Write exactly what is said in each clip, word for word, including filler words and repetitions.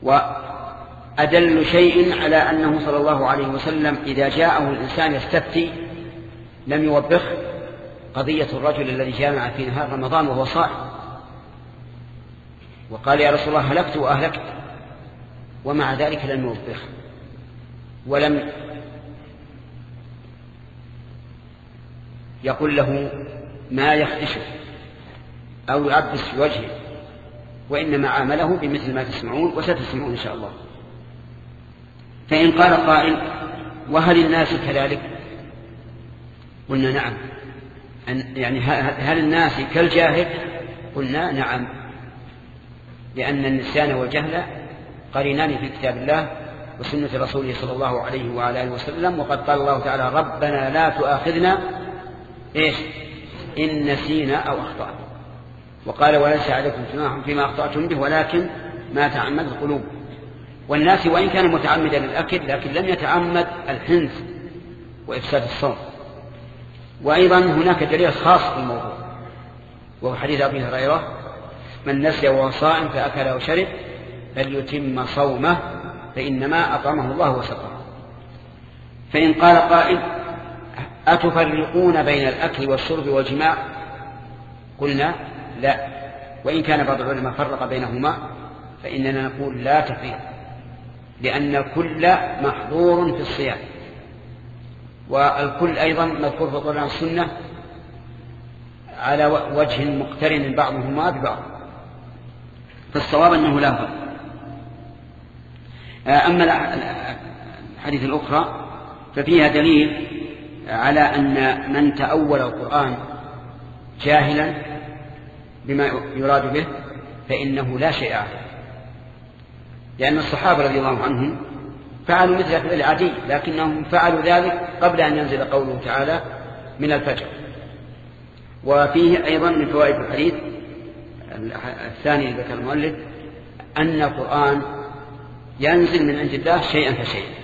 وأدل شيء على أنه صلى الله عليه وسلم إذا جاءه الإنسان يستفتي لم يوبخ قضية الرجل الذي جامع في نهار رمضان وهو صائم وقال يا رسول الله هلكت وأهلكت، ومع ذلك لم يوبخ ولم يقول له ما يخدشه أو يعبس في وجهه، وإنما عامله بمثل ما تسمعون وستسمعون إن شاء الله. فإن قال قائل وهل الناس كذلك؟ قلنا نعم. يعني هل الناس كالجاهل؟ قلنا نعم، لأن النسيان والجهل قرينان في كتاب الله وسنة رسوله صلى الله عليه وعلى آله وسلم، وقد قال الله تعالى ربنا لا تؤاخذنا إيش إن نسينا أو أخطأنا، وقال وليس عليكم جناح فيما أخطأتم به ولكن ما تعمد القلوب. والناس وإن كان متعمدا للأكل لكن لم يتعمد الحنث وإفساد الصوم. وأيضا هناك دليل خاص في الموضوع وهو حديث أبي هريرة من نسي وهو صائم فأكل أو شرب فليتم صومه فإنما أطعمه الله وسقاه. فإن قال قائل أتفرقون بين الأكل والشرب والجماع؟ قلنا لا، وإن كان بعض العلماء فرق بينهما فإننا نقول لا تفريق، لأن كل محظور في الصيام، والكل أيضا مذكور في القرآن والسنة على وجه مقترن بعضهما ببعض، فالصواب أنه لا فرق. أما الحديث الأخرى ففيها دليل على أن من تأول القرآن جاهلا بما يراد به فإنه لا شيء عليه، لأن الصحابة رضي الله عنهم فعلوا مثل فعل العادي، لكنهم فعلوا ذلك قبل أن ينزل قوله تعالى من الفجر. وفيه أيضا من فوائد الحديث الثاني اللي ذكر المؤلف أن القرآن ينزل من عند الله شيئا فشيئا.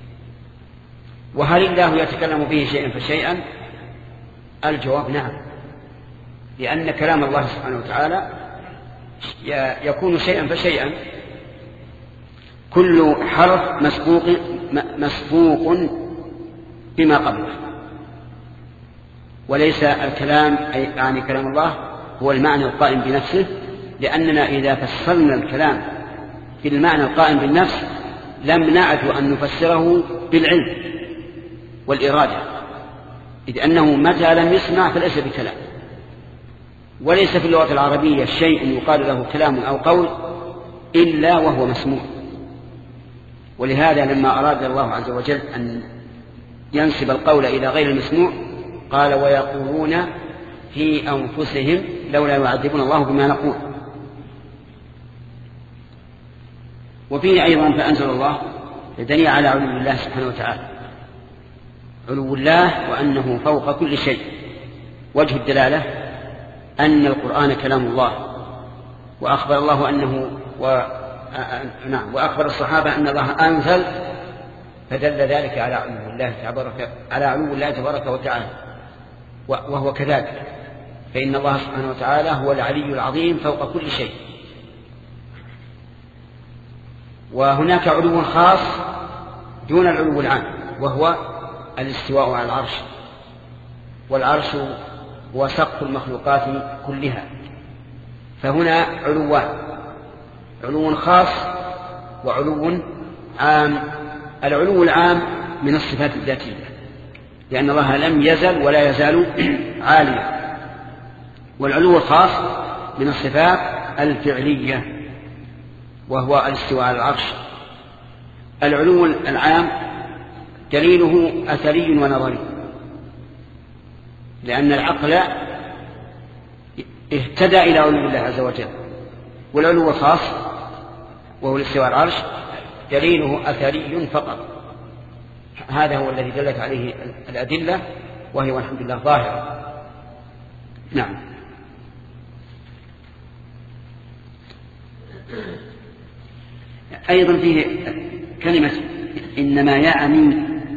وهل الله يتكلم به شيئا فشيئا؟ الجواب نعم، لأن كلام الله سبحانه وتعالى يكون شيئا فشيئا، كل حرف مسبوق مسبوق بما قبله، وليس الكلام أي يعني كلام الله هو المعنى القائم بنفسه، لأننا إذا فسرنا الكلام في المعنى القائم بالنفس لم نعد أن نفسره بالعلم والإرادة، إذ أنه متى لم يسمع فليس بكلام. وليس في اللغة العربية شيء يقال له كلام أو قول إلا وهو مسموع. ولهذا لما أراد الله عز وجل أن ينسب القول إلى غير المسموع قال ويقولون في أنفسهم لولا يعذبون الله بما نقول. وفيه أيضا فأنزل الله دليل على علو الله سبحانه وتعالى، علو الله وأنه فوق كل شيء. وجه الدلالة أن القرآن كلام الله، وأخبر الله أنه و... نعم وأخبر الصحابة أن الله أنزل، فدل ذلك على علو الله تبارك على علو الله تبارك وتعالى، وهو كذلك، فإن الله سبحانه وتعالى هو العلي العظيم فوق كل شيء. وهناك علو خاص دون العلو العام، وهو الاستواء على العرش، والعرش هو سقف المخلوقات كلها. فهنا علوان، علو خاص وعلو عام. العلو العام من الصفات الذاتية، لأن الله لم يزل ولا يزال عاليا. والعلو الخاص من الصفات الفعلية، وهو الاستواء على العرش. العلو العام دليله أثري ونظري، لأن العقل اهتدى إلى علو الله عز وجل. والعلو الخاص وهو الاستواء على العرش دليله أثري فقط. هذا هو الذي دلت عليه الأدلة، وهي والحمد لله ظاهرة. نعم. أيضا فيه كلمة إنما يعني،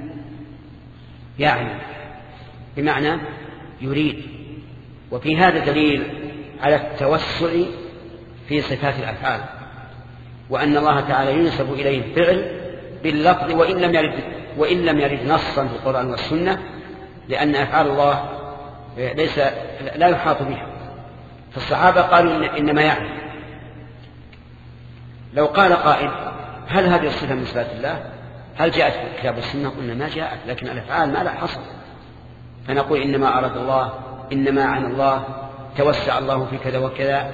يعني بمعنى يريد. وفي هذا دليل على التوسع في صفات الأفعال، وأن الله تعالى ينسب إليه الفعل باللفظ وإن لم يرد, وإن لم يرد نصا في القرآن والسنة، لأن أفعال الله ليس لا يحاط بها. فالصحابة قالوا إنما يعني. لو قال قائل هل هذه الصفة من صفات الله؟ هل جاءت في الكتاب والسنة؟ قلنا ما جاءت، لكن الأفعال ما لا حصر، فنقول إنما أراد الله، إنما عن الله، توسع الله في كذا وكذا،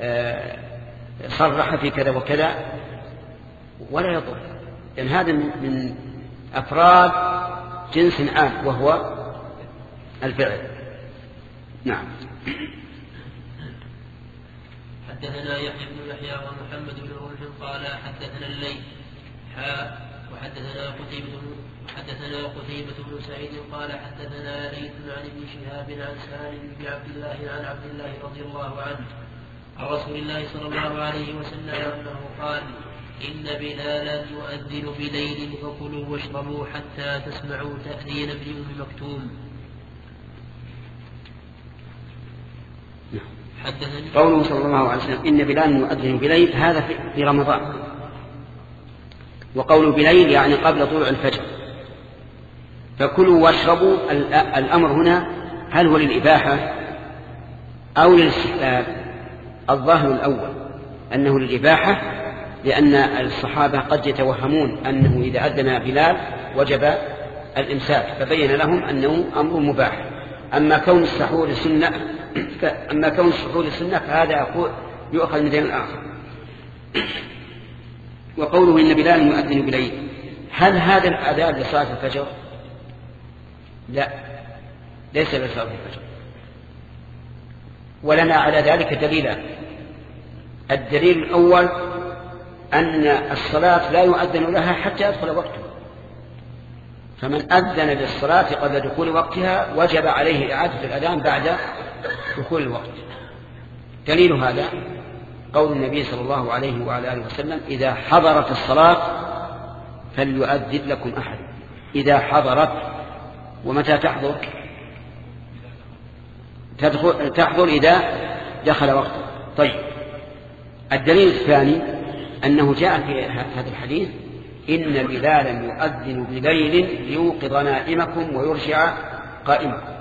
صرح في كذا وكذا، ولا يضر، لأن يعني هذا من أفراد جنس عام وهو الفعل. نعم. حدثنا يحيى بن يحيى ومحمد بن رمح قال حدثنا الليث حاء وحدثنا قتيبة وحدثنا قتيبة بن سعيد قال حدثنا ليث عن ابن شهاب عن سالم بن عبد الله عن عبد الله رضي الله عنه عن رسول الله صلى الله عليه وسلم أنه قال إن بلالا يؤذن بليل فكلوا واشربوا حتى تسمعوا تأذين ابن أم مكتوم. قوله صلى الله عليه وسلم إن بلالا يؤذن بليل، هذا في رمضان، وقول بليل يعني قبل طلوع الفجر. فكلوا واشربوا، الأمر هنا هل هو للإباحة أو للاستحباب؟ الظاهر الأول أنه للإباحة، لأن الصحابة قد يتوهمون أنه إذا أذن بلال وجب الإمساك، فبين لهم أنه أمر مباح. أما كون السحور سنة أما كون السحور سنة فهذا يؤخذ من دين الآخر. وقوله إن بلال يؤذن بليل، هل هذا الأذان لصلاة الفجر؟ لا، ليس لصلاة الفجر، ولنا على ذلك دليلان. الدليل الأول أن الصلاة لا يؤذن لها حتى يدخل وقتها، فمن أذن للصلاة قبل دخول وقتها وجب عليه إعادة الأذان بعد دخول الوقت. دليل هذا قول النبي صلى الله عليه وعلى آله وسلم إذا حضرت الصلاة فليؤذن لكم أحد. إذا حضرت، ومتى تحضر؟ تدخل تحضر إذا دخل وقته. طيب، الدليل الثاني أنه جاء في هذا الحديث إن بلالا يؤذن بليل ليوقظ نائمكم ويرجع قائمكم،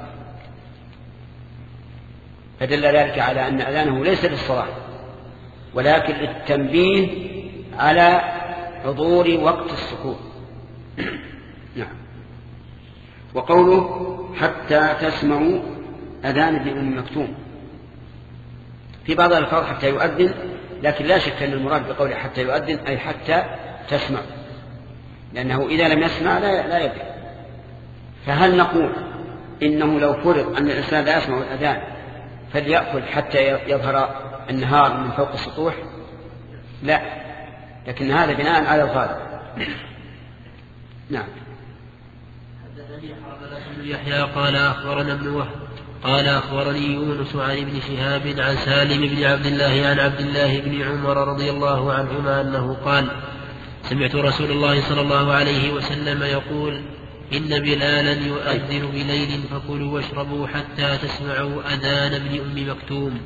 فدل ذلك على أن أذانه ليس للصلاة ولكن للتنبيه على حضور وقت السكون. نعم. وقوله حتى تسمعوا أذان ابن أم مكتوم، في بعض الألفاظ حتى يؤذن، لكن لا شك أن المراد بقوله حتى يؤذن أي حتى تسمع، لأنه إذا لم يسمع لا, لا يدري. فهل نقول إنه لو فرض أن الإنسان لا يسمع الأذان فليأكل حتى يظهر النهار من فوق السطوح؟ لا، لكن هذا بناء على الغالب. نعم. حدثني حرملة بن يحيى قال أخبرنا ابن وهب قال أخبرني يونس عن ابن شهاب عن سالم بن عبد الله عن عبد الله بن عمر رضي الله عنهما أنه قال سمعت رسول الله صلى الله عليه وسلم يقول إن بلالا يؤذن بليل فكلوا واشربوا حتى تسمعوا أذان ابن أم مكتوم.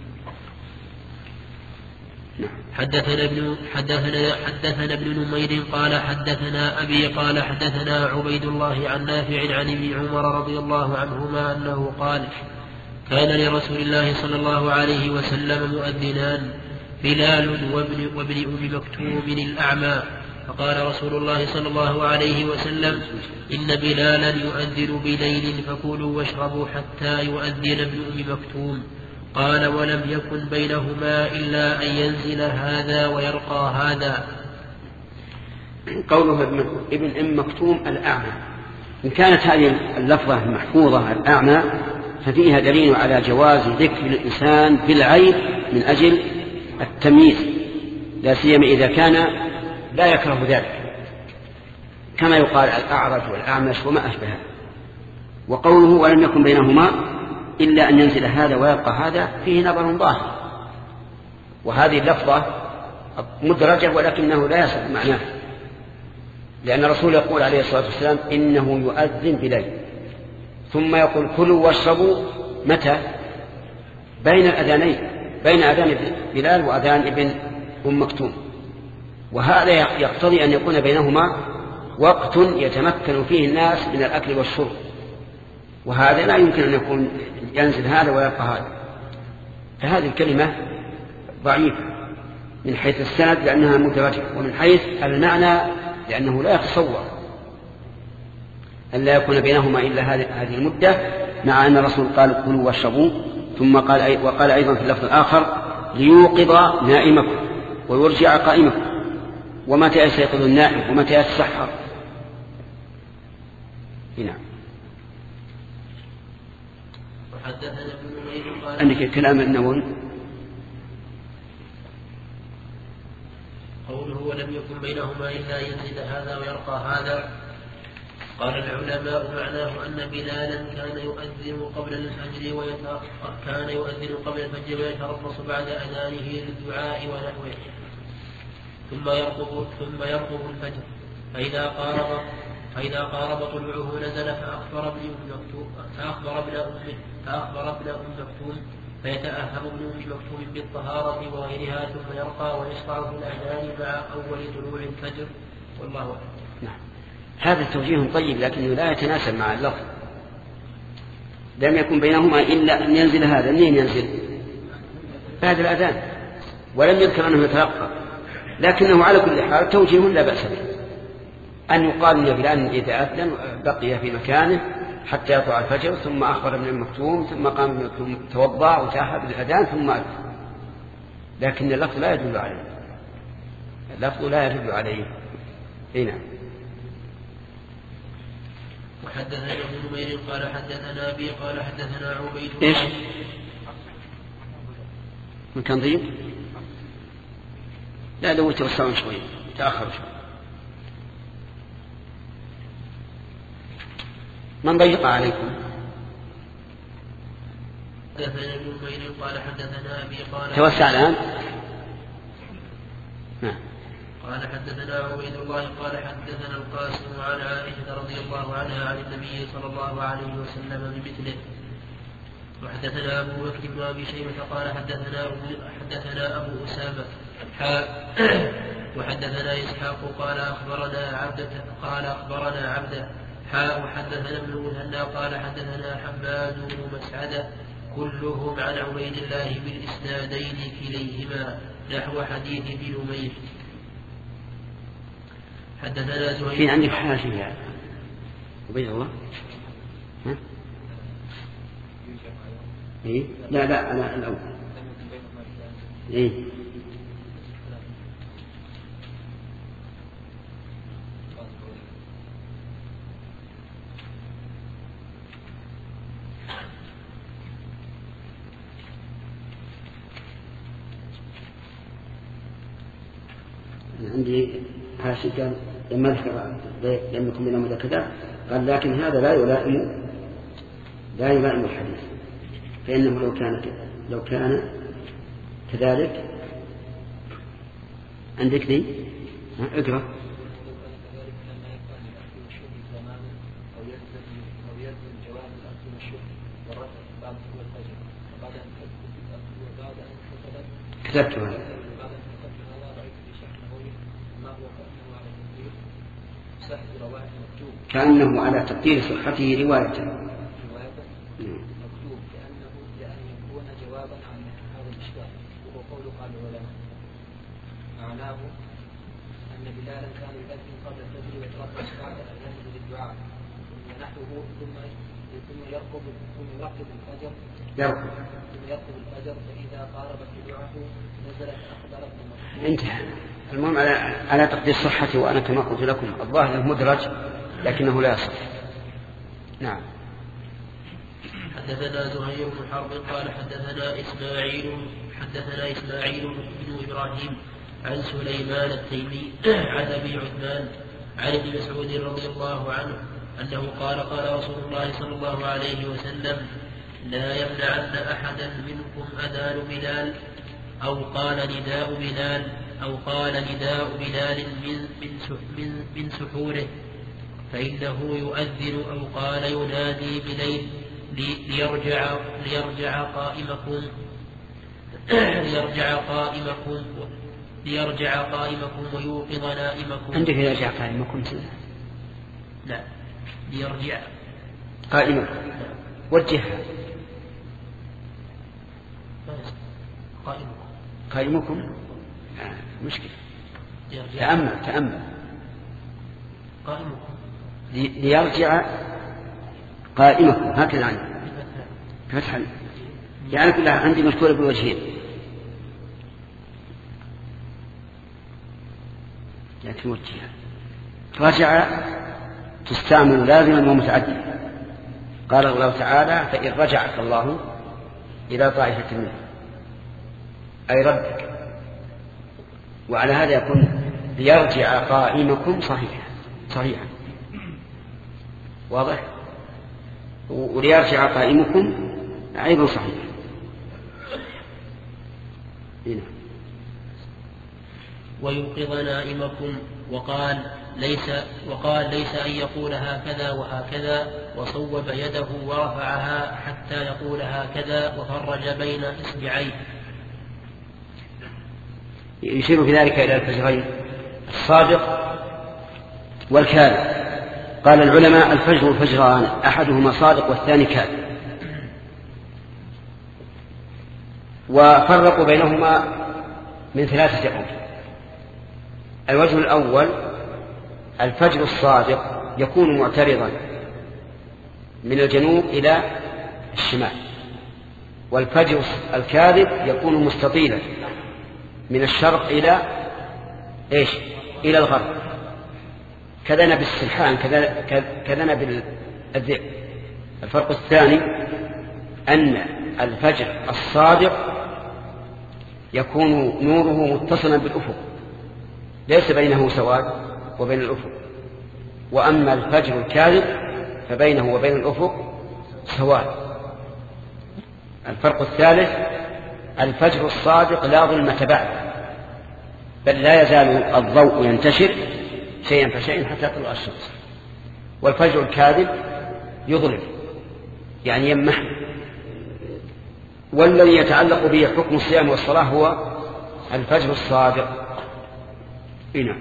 حدثنا ابن حدثنا حدثنا ابن نمير قال حدثنا أبي قال حدثنا عبيد الله عن نافع عن ابن عمر رضي الله عنهما أنه قال كان لرسول الله صلى الله عليه وسلم مؤذنان بلال وابن, وابن أم مكتوم الأعمى، فقال رسول الله صلى الله عليه وسلم إن بلالا يؤذن بليل فكلوا واشربوا حتى يؤذن ابن أم مكتوم. قال ولم يكن بينهما إلا أن ينزل هذا ويرقى هذا. قوله ابن أم مكتوم الأعمى، إن كانت هذه اللفظة المحفوظة الأعمى ففيها دليل على جواز ذكر الإنسان بالعيب من أجل التمييز، لا سيما إذا كان لا يكره ذلك، كما يقال الأعرج والأعمش وما أشبه. وقوله ولم يكن بينهما إلا أن ينزل هذا ويبقى هذا فيه نظر ظاهر، وهذه اللفظة مدرجة ولكنه لا يصح معناه، لأن الرسول يقول عليه الصلاة والسلام إنه يؤذن بليل، ثم يقول كلوا واشربوا متى؟ بين الأذانين، بين أذان بلال وأذان ابن أم مكتوم. وهذا يقتضي أن يكون بينهما وقت يتمكن فيه الناس من الأكل والشرب، وهذا لا يمكن أن يكون ينزل هذا ويبقى هذا. فهذه الكلمة ضعيفة من حيث السند لأنها متواترة، ومن حيث المعنى لأنه لا يتصور أن لا يكون بينهما إلا هذه المدة، مع أن الرسول قال كلوا واشربوا، ثم قال وقال أيضا في اللفظ الآخر ليوقظ نائمكم ويرجع قائمكم. ومتى يستيقظ النائم ومتى يتسحر؟ هنا عندك كلام النووي قوله ولم يكن بينهما إلا يزيد هذا ويرقى هذا. قال العلماء معناه أن بلالا كان يؤذن قبل الفجر ويتأخر كان يؤذن قبل الفجر ويتربص بعد أذانه للدعاء ونحوه، ثم يرقب ثم يرقب الفجر، فإذا قارب فإذا قارب طلوعه نزل فأخبر ابن مكتوم فأخبر ابن أمه فأخبر ابن أم مكتوم فيتأهب ابن أم مكتوم بالطهارة وغيرها، ثم يرقى ويشرع في الأذان مع أول طلوع الفجر. والله أعلم. نعم. هذا التوجيه طيب لكنه لا يتناسب مع اللفظ. لم يكن بينهما إلا أن ينزل هذا. منين ينزل؟ بعد الأذان، ولم يذكر أنه يتلقى، لكنه على كل حال توجيه لا بأس به أن يقال يا بلال إذا أذن بقي في مكانه حتى يطلع الفجر، ثم أخبر ابن المكتوم، ثم قام ابن المكتوم توضأ وتأهب بالأذان ثم أذن. لكن اللفظ لا يدل عليه، اللفظ لا يدل عليه. هنا وحدثنا ابن نمير قال حدثنا أبي قال حدثنا عبيد إيش من كان ضيق؟ لا لو توسعون شوي تأخر شوي. من ضيق عليكم؟ حدثنا ابن نمير قال حدثنا أبي قال توسع الآن. نعم. قال حدثنا عبيد الله قال حدثنا القاسم عن عائشة رضي الله عنها عن النبي صلى الله عليه وسلم بمثله. وحدثنا أبو بكر بن أبي شيبة قال حدثنا أبو حدثنا أبو أسامة وحدثنا إسحاق قال أخبرنا عبدة قال أخبرنا عبدة حاء وحدثنا ابن المثنى قال حدثنا حماد بن مسعدة كلهم عن عبيد الله بالإسنادين كليهما نحو حديث ابن نمير. حدثنا زهير. في عندك حاشية يا عبيد الله؟ ها؟ إيه؟ لا لا أنا الأول. إيه؟ عندي حاشية قال لما ذكر لم يكن بينهما إلا كذا قال لكن هذا لا يلائم لا يلائم الحديث، فإنه لو كان لو كان كذلك عندك لي اقرأ. كتبتها كأنه على تقدير صحته رواية مكتوب كأنه لأن يكون جوابا عن هذا الإشكال، وهو قول قال العلماء معناه أن بلالا كان يؤذن قبل الفجر ويتربص بعد أذانه للدعاء ونحوه ثم ثم يرقب ثم يرقب الفجر يرقب ثم يرقب الفجر فإذا قارب طلوعه نزل فأخبر ابن مسعود. انتهى. المهم على على تقدير صحته، وأنا كما قلت لكم الظاهر مدرج لكنه لا يصح. نعم. حدثنا زهير بن حرب قال حدثنا إسماعيل حدثنا إسماعيل بن إبراهيم عن سليمان التيمي عن أبي عثمان عن ابن مسعود رضي الله عنه أنه قال قال رسول الله صلى الله عليه وسلم لا يمنعن أحدا منكم أذان بلال أو قال نداء بلال أو قال نداء بلال من من من سحوره فإنه يؤذن أو قال ينادي بليل ليرجع ليرجع قائمكم ليرجع قائمكم ليرجع قائمكم ويوقظ نائمكم. عندك ليرجع قائمكم. نعم ليرجع قائمكم. وجهها. قائمكم. قائمكم. آه مشكلة. تأمل تأمل. قائمكم. ليرجع قائمكم هكذا عندي فتحا يعني كلها عندي مذكورة بالوجهين. يعني توجهها. رجع تستعمل لازما ومتعددا. قال الله تعالى فإن رجعك الله إلى طائفة منه أي ردك. وعلى هذا يكون ليرجع قائمكم صحيحا صحيحا واضح. وليرجع قائمكم أيضا صحيح. هنا. ويوقظ نائمكم وقال ليس وقال ليس أن يقول هكذا وهكذا وصوب يده ورفعها حتى يقول هكذا وفرج بين إصبعيه. يشير في ذلك إلى الفجرين الصادق والكاذب. قال العلماء الفجر والفجران أحدهما صادق والثاني كاذب. وفرقوا بينهما من ثلاثة أوجه. الوجه الأول الفجر الصادق يكون معترضا من الجنوب إلى الشمال. والفجر الكاذب يكون مستطيلا من الشرق إلى إيش إلى الغرب كذنب السلحان كذنب الذئب. الفرق الثاني أن الفجر الصادق يكون نوره متصلا بالأفق ليس بينه سواد وبين الأفق. وأما الفجر الكاذب فبينه وبين الأفق سواد. الفرق الثالث الفجر الصادق لا ظلمة بعد بل لا يزال الضوء ينتشر شيئا فشيئا حتى تطلع الشمس. والفجر الكاذب يظلم يعني يمح. والذي يتعلق به حكم الصيام والصلاة هو الفجر الصادق. نعم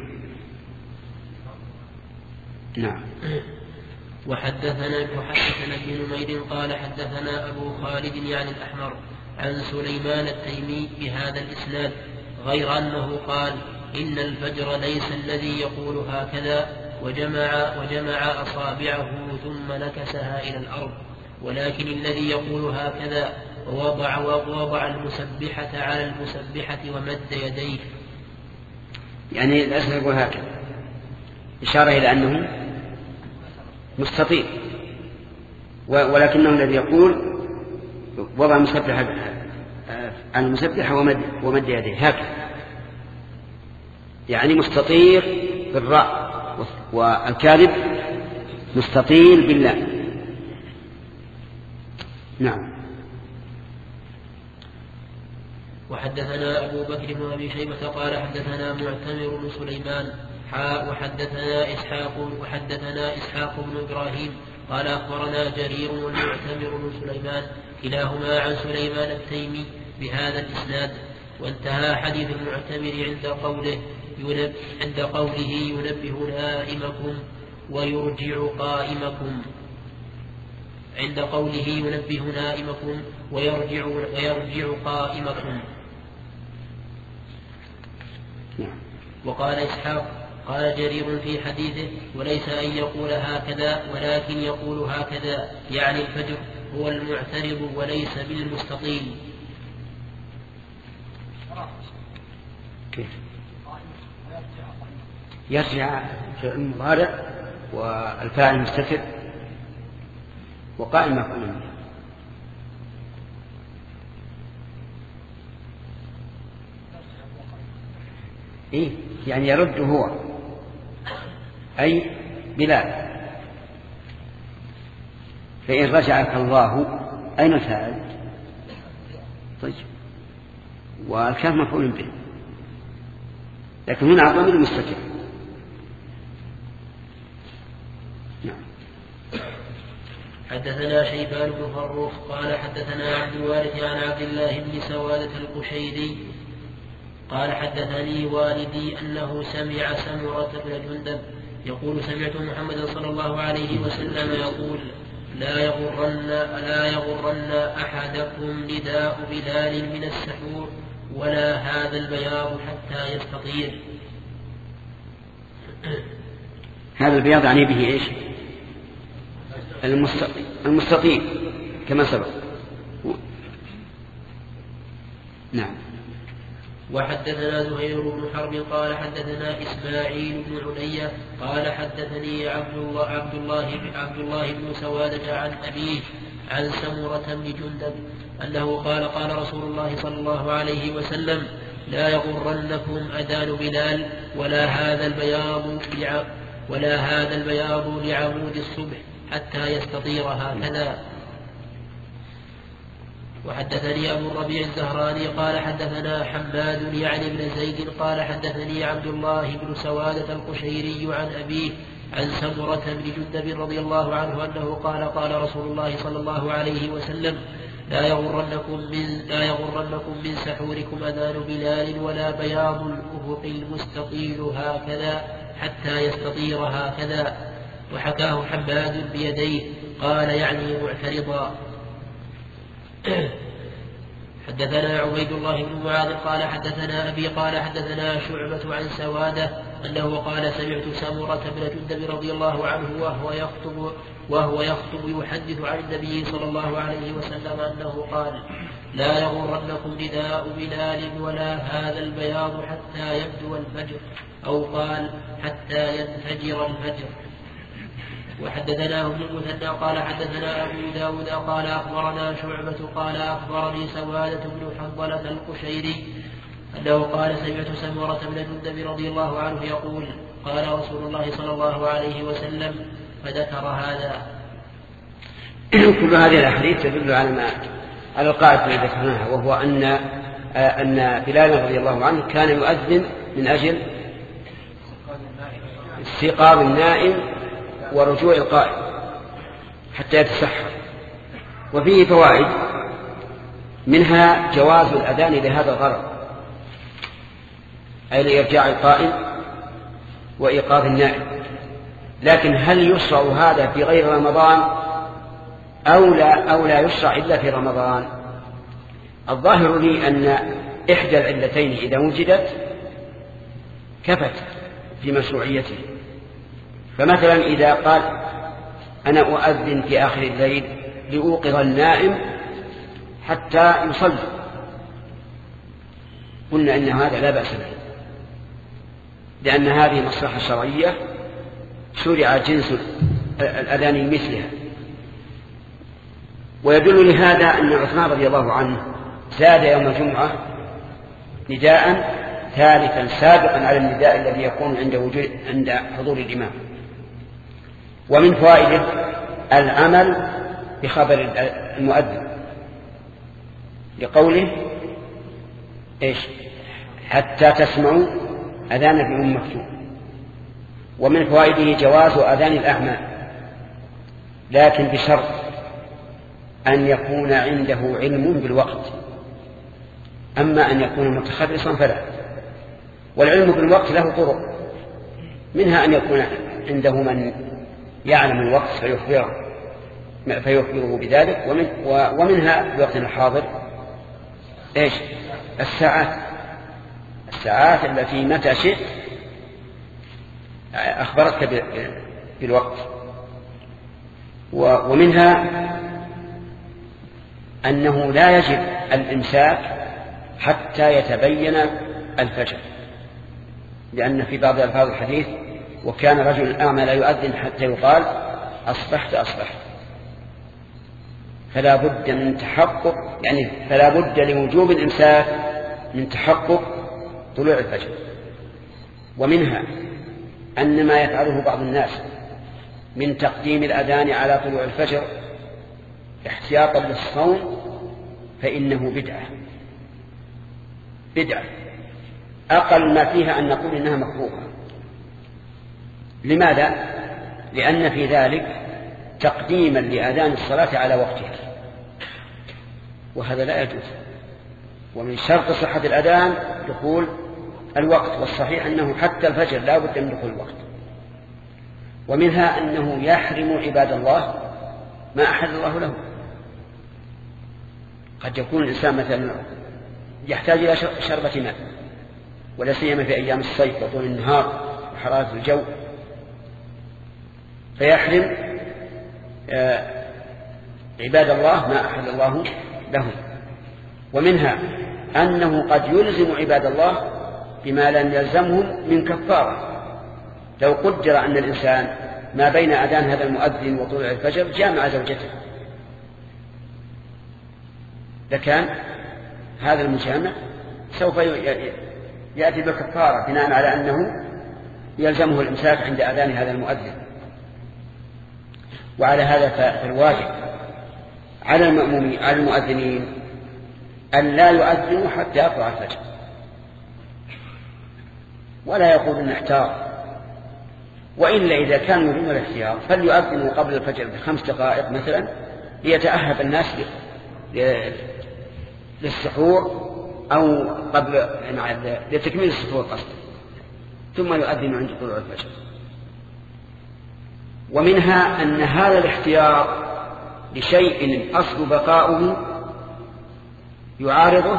نعم. وحدثنا وحدثنا ابن نمير قال حدثنا أبو خالد يعني الأحمر عن سليمان التيمي بهذا الإسناد غير أنه قال إن الفجر ليس الذي يقول هكذا وجمع, وجمع أصابعه ثم نكسها إلى الأرض ولكن الذي يقول هكذا ووضع, ووضع المسبحة على المسبحة ومد يديه. يعني الأسف يقول هكذا إشارة إلى أنه مستطيل ولكنه الذي يقول وضع المسبحة على المسبحة ومد, ومد يديه هكذا يعني مستطيل بالراء. والكاذب مستطيل بالله. نعم. وحدثنا أبو بكر بن أبي شيبة قال حدثنا معتمر بن سليمان حاء وحدثنا إسحاق وحدثنا إسحاق بن إبراهيم قال أخبرنا جرير والمعتمر بن سليمان كلاهما عن سليمان التيمي بهذا الإسناد. وانتهى حديث المعتمر عند قوله ينب عند قوله ينبه نائمكم ويرجع قائمكم عند قوله ينبه نائمكم ويرجع, ويرجع قائمكم. وقال إسحاق قال جرير في حديثه وليس أن يقول هكذا ولكن يقول هكذا يعني الفجر هو المعترض وليس بالمستطيل. كيف يرجع المضارع والفاعل مستتر وقائم مفعول به. إيه يعني يرد هو أي بلال. فإن رجعك الله أين الفاعل؟ طيب والكاف مفعول به لكن هنا عظم المستتر. نعم. حدثنا شيبان بن فروخ قال حدثنا عبد الوارث عن عبد الله بن سوادة القشيري قال حدثني والدي أنه سمع سمرة بن جندب يقول سمعت محمدا صلى الله عليه وسلم يقول لا يغرن, لا يغرن أحدكم نداء بلال من السحور ولا هذا البياض حتى يستطير. هذا البياض يعني به إيش؟ المستطيل كما سبق. نعم. وحدثنا زهير بن حرب قال حدثنا إسماعيل بن علية قال حدثني عبد الله عبد الله عبد الله بن سوادة عن أبيه عن سمرة بن جندب أنه قال قال رسول الله صلى الله عليه وسلم لا يغرنكم أذان بلال ولا هذا البياض ولا هذا البياض لعمود الصبح حتى يستطير هكذا. وحدثني أبو الربيع الزهراني قال حدثنا حماد يعني بن زيد قال حدثني عبد الله بن سوادة القشيري عن أبيه عن سمرة بن جندب رضي الله عنه أنه قال قال رسول الله صلى الله عليه وسلم لا يغرنكم من, لا يغرنكم من سحوركم أذان بلال ولا بياض الأفق المستطيل هكذا حتى يستطير هكذا. وحكاه حماد بيديه قال يعني معترضا. حدثنا عبيد الله بن معاذ قال حدثنا أبي قال حدثنا شعبة عن سوادة أنه قال سمعت سمرة بن جندب رضي الله عنه وهو يخطب وهو يخطب يحدث عن النبي صلى الله عليه وسلم أنه قال لا يغرنكم نداء بلال ولا هذا البياض حتى يبدو الفجر أو قال حتى ينفجر الفجر. وحدثنا ابن المثنى قال حدثنا أبو داود قال أخبرنا شعبة قال أخبرني سوادة بن حنظلة القشيري أنه قال سمعت سمرة بن جندب رضي الله عنه يقول قال رسول الله صلى الله عليه وسلم فذكر هذا. كل هذه الأحاديث تدل على ما على القاعدة التي ذكرناها وهو أن أن بلال رضي الله عنه كان يؤذن من أجل استيقاظ النائم ورجوع القائم حتى يتسحر. وفيه فوائد منها جواز الأذان لهذا الغرض أي لإرجاع القائم وإيقاظ النائم. لكن هل يشرع هذا في غير رمضان أو لا, أو لا يشرع إلا في رمضان؟ الظاهر لي أن إحدى العلتين إذا وجدت كفت في مشروعيته. فمثلا إذا قال أنا أؤذن في آخر الليل لأوقظ النائم حتى يصلي قلنا إن هذا لا بأس به لأن هذه مصلحة شرعية شرع جنس الأذان مثلها. ويدل لهذا أن عثمان رضي الله عنه زاد يوم الجمعة نداء ثالثا سابقا على النداء الذي يكون عند وجود عند حضور الإمام. ومن فوائده العمل بخبر المؤذن لقوله إيش حتى تسمعوا أذان ابن أم مكتوم. ومن فوائده جواز أذان الأعمى لكن بشرط أن يكون عنده علم بالوقت، أما أن يكون متخرصا فلا. والعلم بالوقت له طرق، منها أن يكون عنده من يعلم الوقت فيخبره, فيخبره بذلك، ومن ومنها في وقتنا الحاضر إيش الساعات الساعات التي متى شئت أخبرتك بالوقت. ومنها أنه لا يجب الإمساك حتى يتبين الفجر، لأن في بعض ألفاظ الحديث وكان رجل أعمى لا يؤذن حتى يقال أصبحت أصبحت. فلا بد من تحقق يعني فلا بد لوجوب الإمساك من تحقق طلوع الفجر. ومنها أن ما يفعله بعض الناس من تقديم الأذان على طلوع الفجر احتياطا للصوم فإنه بدعة بدعة أقل ما فيها أن نقول إنها مكروهة. لماذا؟ لأن في ذلك تقديما لأذان الصلاة على وقتها، وهذا لا يجوز. ومن شرط صحة الأذان دخول الوقت، والصحيح أنه حتى الفجر لا بد من دخول الوقت. ومنها أنه يحرم عباد الله ما أحل الله له. قد يكون الإنسان مثلا يحتاج إلى شربة ماء، ولا سيما في أيام الصيف وطول النهار وحرارة الجو، فيحرم عباد الله ما أحل الله لهم. ومنها أنه قد يلزم عباد الله بما لم يلزمهم من كفارة. لو قدر أن الإنسان ما بين أذان هذا المؤذن وطلوع الفجر جامع زوجته، لكان هذا المجامع سوف يأتي بكفارة بناء على أنه يلزمه الإمساك عند أذان هذا المؤذن. وعلى هذا فالواجب على المأمومين على المؤذنين أن لا يؤذنوا حتى يطلع الفجر، ولا يقولون احتار، وإلا إذا كانوا يريدون الاحتياط فليؤذنوا قبل الفجر بخمس دقائق مثلا ليتأهب الناس للسحور أو قبل لتكميل السحور قصد، ثم يؤذن عند طلوع الفجر. ومنها أن هذا الاحتياط لشيء أصل بقاؤه يعارضه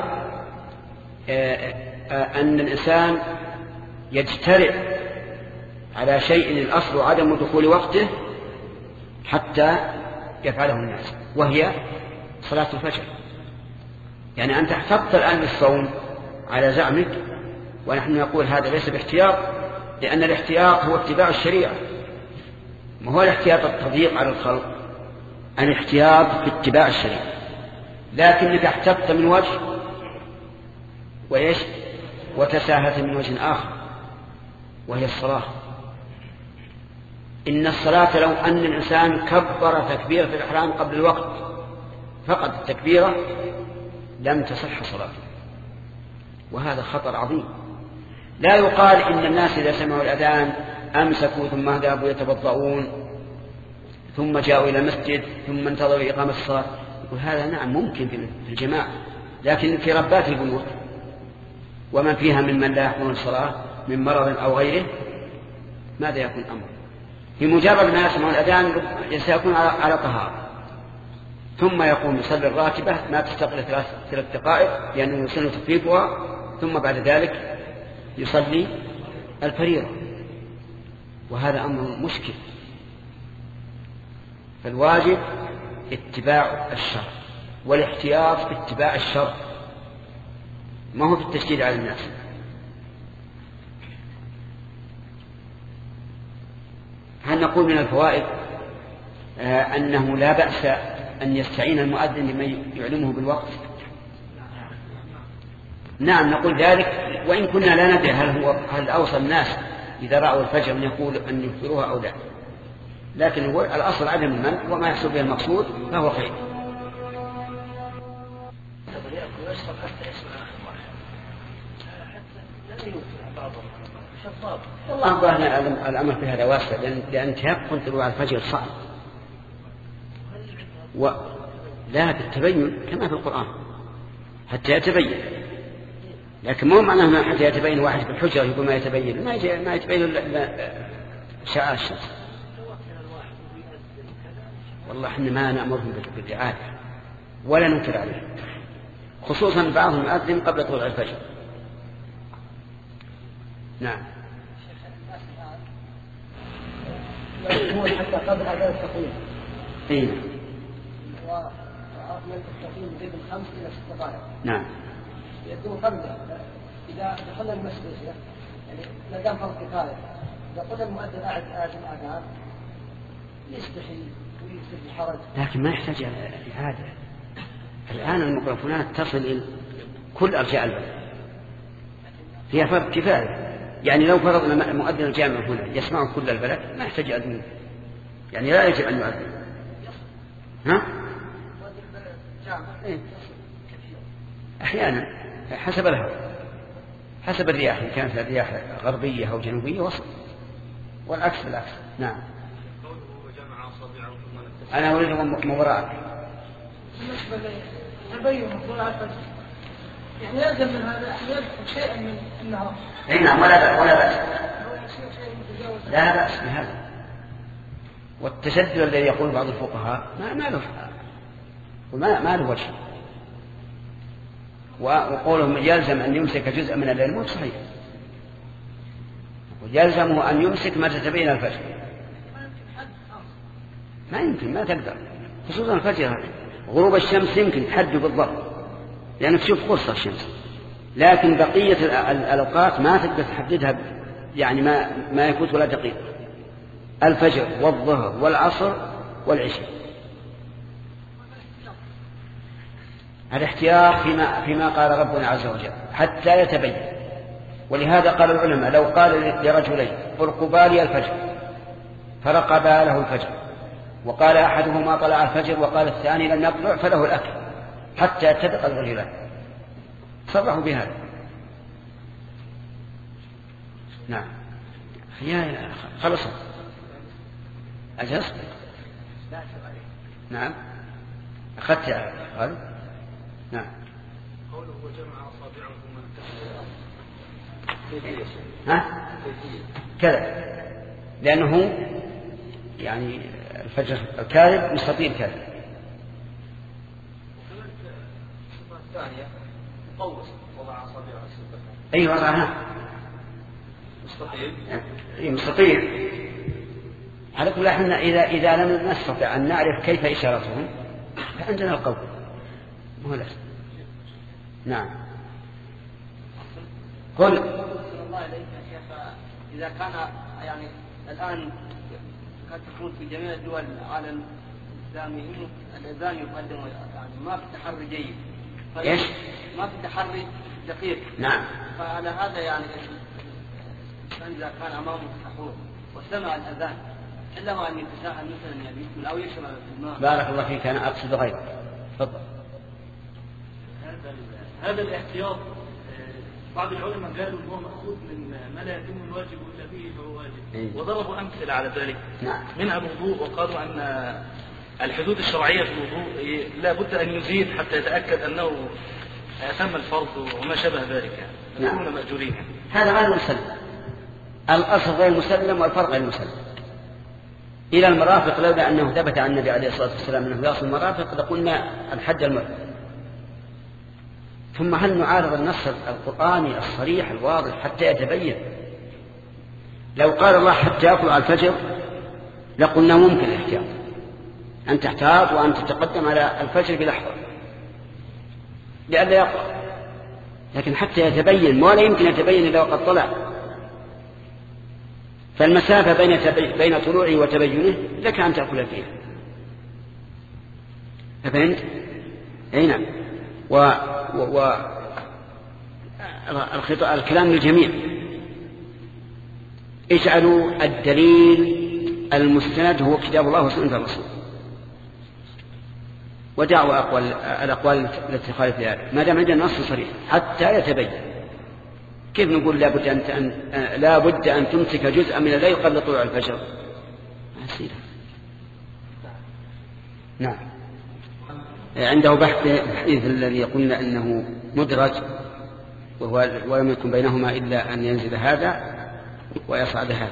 أن الإنسان يجترئ على شيء الأصل عدم دخول وقته حتى يفعله الناس، وهي صلاة الفجر. يعني أنت احتفظت الآن بالصوم على زعمك، ونحن نقول هذا ليس باحتياط، لأن الاحتياط هو اتباع الشريعة، ما هو الاحتياط التضييق على الخلق، الاحتياط في اتباع الشريعة. لكنك احتفظت من وجه وإيش وتساهلت من وجه آخر، وهي الصلاة. إن الصلاة لو أن الإنسان كبر تكبيرة الإحرام قبل الوقت فقط التكبيرة لم تصح صلاته، وهذا خطر عظيم. لا يقال إن الناس إذا سمعوا الأذان أمسكوا ثم ذهبوا يتوضؤون ثم جاءوا إلى المسجد ثم انتظروا إقامة الصلاة. يقول هذا نعم ممكن في الجماعة، لكن في ربات البيوت ومن فيها ممن لا يحضرون الصلاة من مرض أو غيره ماذا يكون أمر؟ في مجرد ما يسمع الأذان سيكون على طهارة، ثم يقوم يصلي الراتبة ما تستقل ثلاث دقائق لأنه يسن تخفيفها، ثم بعد ذلك يصلي الفريضة، وهذا أمر مشكل. فالواجب اتباع الشرع والاحتياط في اتباع الشرع، ما هو في التشديد على الناس. هل نقول من الفوائد آه أنه لا بأس أن يستعين المؤذن لمن يعلمه بالوقت؟ نعم نقول ذلك، وإن كنا لا ندري هل هو هل أوصى الناس إذا رأوا الفجر أن يقول أن يفطروها أو لا، لكن هو الأصل عدم المنع، وما يحصل به المقصود فهو خير. والله ظاهر الأمر في هذا واسع، لأن تيقن طلوع الفجر صعب، ولا بالتبين كما في القرآن حتى يتبين، لكن مو معناه حتى يتبين واحد في الحجرة يقول ما يتبين، ما ما يتبين شعاع الشمس. والله احنا ما نأمرهم بالرعاية ولا ننكر عليه، خصوصا بعضهم يؤذن قبل طلوع الفجر. نعم. هو حتى قبل أذان التقويم. إيه. وعرفنا التقويم من خمس إلى ست دقائق. نعم. يكون قبله إذا دخلنا المسجد يعني ما دام فرض كفاية، إذا قلنا المؤذن قاعد قاعد الأذان يستحي ويصير الحرج. لكن ما يحتاج إعادة. الآن الميكروفونات تصل إلى كل أرجاء البلد، فيها فرض كفاية. يعني لو فرضنا مؤذن الجامع هنا يسمعه كل البلد ما يحتاج يؤذن، يعني لا يجب أن يؤذن. ها؟ إيه؟ أحيانا حسب الهواء، حسب الرياح، إن كانت الرياح غربية أو جنوبية وصل، والعكس بالعكس. نعم. أنا أريد مباراة. تبين طلوع الفجر. يعني يلزم من هذا أن يدخل شيئا من النهار. أي نعم، ولا بأس ولا بأس لا بأس بهذا. والتشدد الذي يقول بعض الفقهاء ما ما له وما ما له وجه، وقولهم يلزم أن يمسك جزءا من الليل مو صحيح، يلزمه أن يمسك ما تتبين الفجر. ما يمكن، ما تقدر، خصوصا الفجر غروب الشمس يمكن تحدد بالضبط لأنك تشوف قرص الشمس، لكن بقية الأوقات ما تقدر تحددها، يعني ما ما يفوت ولا دقيقة. الفجر والظهر والعصر والعشاء. الاحتياط فيما فيما قال ربنا عز وجل حتى يتبين. ولهذا قال العلماء لو قال لرجلين ارقبا لي الفجر فرقبا له الفجر، وقال أحدهما طلع الفجر وقال الثاني لم يطلع فله الأكل حتى يتفق الهلال، صرحوا بهذا. نعم يا خلص أجلس. نعم أخذت هذا. نعم قوله وجمع أصابعهما ها كذا، لأنه يعني الفجر الكاذب مستطيل كاذب. الصفة الثانية قوس وضع أصابعه السبب. أي وضعها مستطيل. أي مستطيل. على كل حال إذا إذا لم نستطع أن نعرف كيف إشارتهم فعندنا القول مهلا. نعم قل. الله إليك يا شيخ، إذا كان يعني الآن قد تكون في جميع دول العالم الإسلامي الأذان يقدم يعني ما في تحري جيد. إيش؟ ما في تحري دقيق. نعم. فعلى هذا يعني الإنسان إذا كان أمامه سحور وسمع الأذان إلا ما أن يتساهل مثلا يعني يكمل أو يشرب في الماء. بارك الله فيك، أنا أقصد غيره. تفضل. هذا هذا الاحتياط بعض العلماء قالوا انه مأخوذ من ما لا يتم الواجب الا به فهو واجب. إيه؟ وضربوا امثله على ذلك. نعم. منها الوضوء، وقالوا ان الحدود الشرعيه في الوضوء لا بد ان يزيد حتى يتاكد انه تم الفرض وما شبه ذلك يعني. نعم. يكونون ماجورين. هذا غير مسلم. الاصل غير مسلم والفرق غير مسلم. الى المرافق لولا انه ثبت عن النبي عليه الصلاه والسلام انه يصل المرافق لقلنا الحد المرفق. ثم هل نعارض النص القرآني الصريح الواضح حتى يتبين؟ لو قال الله حتى يطلع الفجر لقلنا ممكن الاحتياط، أن تحتاط وأن تتقدم على الفجر بلحظة لئلا يقرأ، لكن حتى يتبين ولا يمكن يتبين إلا وقد طلع. فالمسافة بين بين طلوعه وتبينه لك أن تأكل فيها. فهمت؟ أي نعم. و و الكلام للجميع. اجعلوا الدليل المستند هو كتاب الله وسنة الرسول، ودعوا أقوال الأقوال التي خالف ذلك ما دام عندنا نص صريح حتى يتبين. كيف نقول لا بد أن لا بد أن تمسك جزءا من الليل قبل طلوع الفجر؟ نعم. عنده بحث الحديث الذي قلنا أنه مدرج وهو ولم يكن بينهما إلا أن ينزل هذا ويصعد هذا.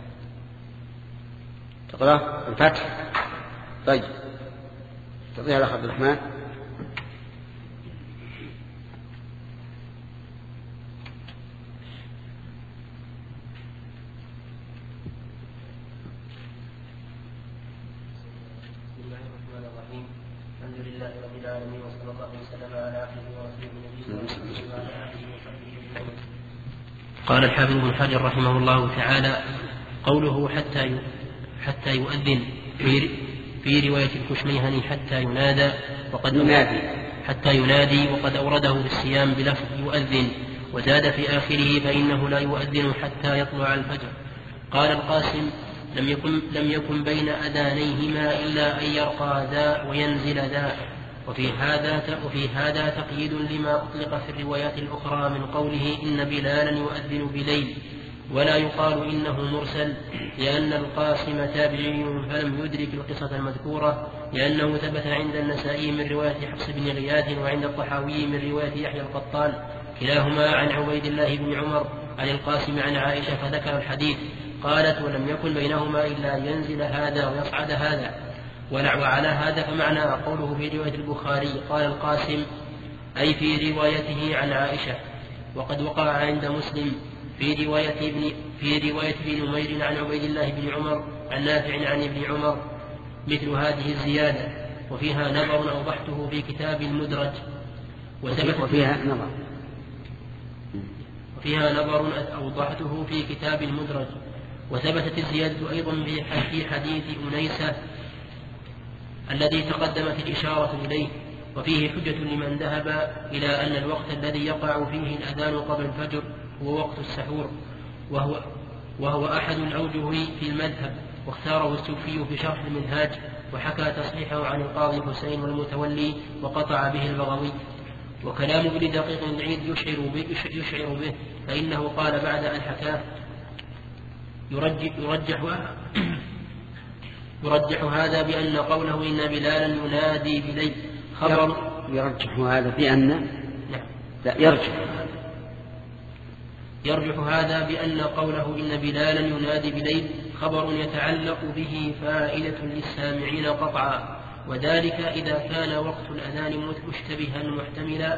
تقرأ الفتح. طيب تقرأ على عبد الرحمن. قال الحافظ بن حجر رحمه الله تعالى: قوله حتى حتى يؤذن في في رواية الكشميهني حتى ينادى وقد ينادي حتى ينادي وقد أورده بالصيام بلفظ يؤذن، وزاد في آخره فإنه لا يؤذن حتى يطلع الفجر. قال القاسم: لم يكن لم يكن بين أذانيهما إلا أن يرقى ذا وينزل ذا. وفي هذا وفي هذا تقييد لما أطلق في الروايات الأخرى من قوله إن بلالا يؤذن بليل، ولا يقال إنه مرسل لأن القاسم تابعي فلم يدرك القصة المذكورة، لأنه ثبت عند النسائي من رواية حفص بن غياث وعند الطحاوي من رواية يحيى القطان كلاهما عن عبيد الله بن عمر عن القاسم عن عائشة فذكر الحديث. قالت: ولم يكن بينهما إلا ينزل هذا ويصعد هذا. وعلى هذا فمعنى قوله في رواية البخاري قال القاسم أي في روايته عن عائشة. وقد وقع عند مسلم في رواية ابن في رواية ابن نمير عن عبيد الله بن عمر عن نافع عن ابن عمر مثل هذه الزيادة، وفيها نظر أوضحته في كتاب المدرج وفيها نظر وفيها نظر أوضحته في كتاب المدرج. وثبتت الزيادة أيضا في حديث أنيسة الذي تقدمت الإشارة إليه، وفيه حجة لمن ذهب إلى أن الوقت الذي يقع فيه الأذان قبل الفجر هو وقت السحور، وهو, وهو أحد الأوجه في المذهب، واختاره السوفي في شرح المنهاج، وحكى تصحيحه عن القاضي حسين والمتولي وقطع به البغوي. وكلام ابن دقيق العيد يشعر به, يشعر به فإنه قال بعد أن حكاه يرجح, يرجح, يرجح هذا بأن قوله إن بلالا ينادي بليل خبر يرجح هذا بأن لا يرجح يرجح هذا بأن قوله إن بلالا ينادي بليل خبر يتعلق به فائدة للسامعين قطعا، وذلك إذا كان وقت الأذان مشتبها محتملا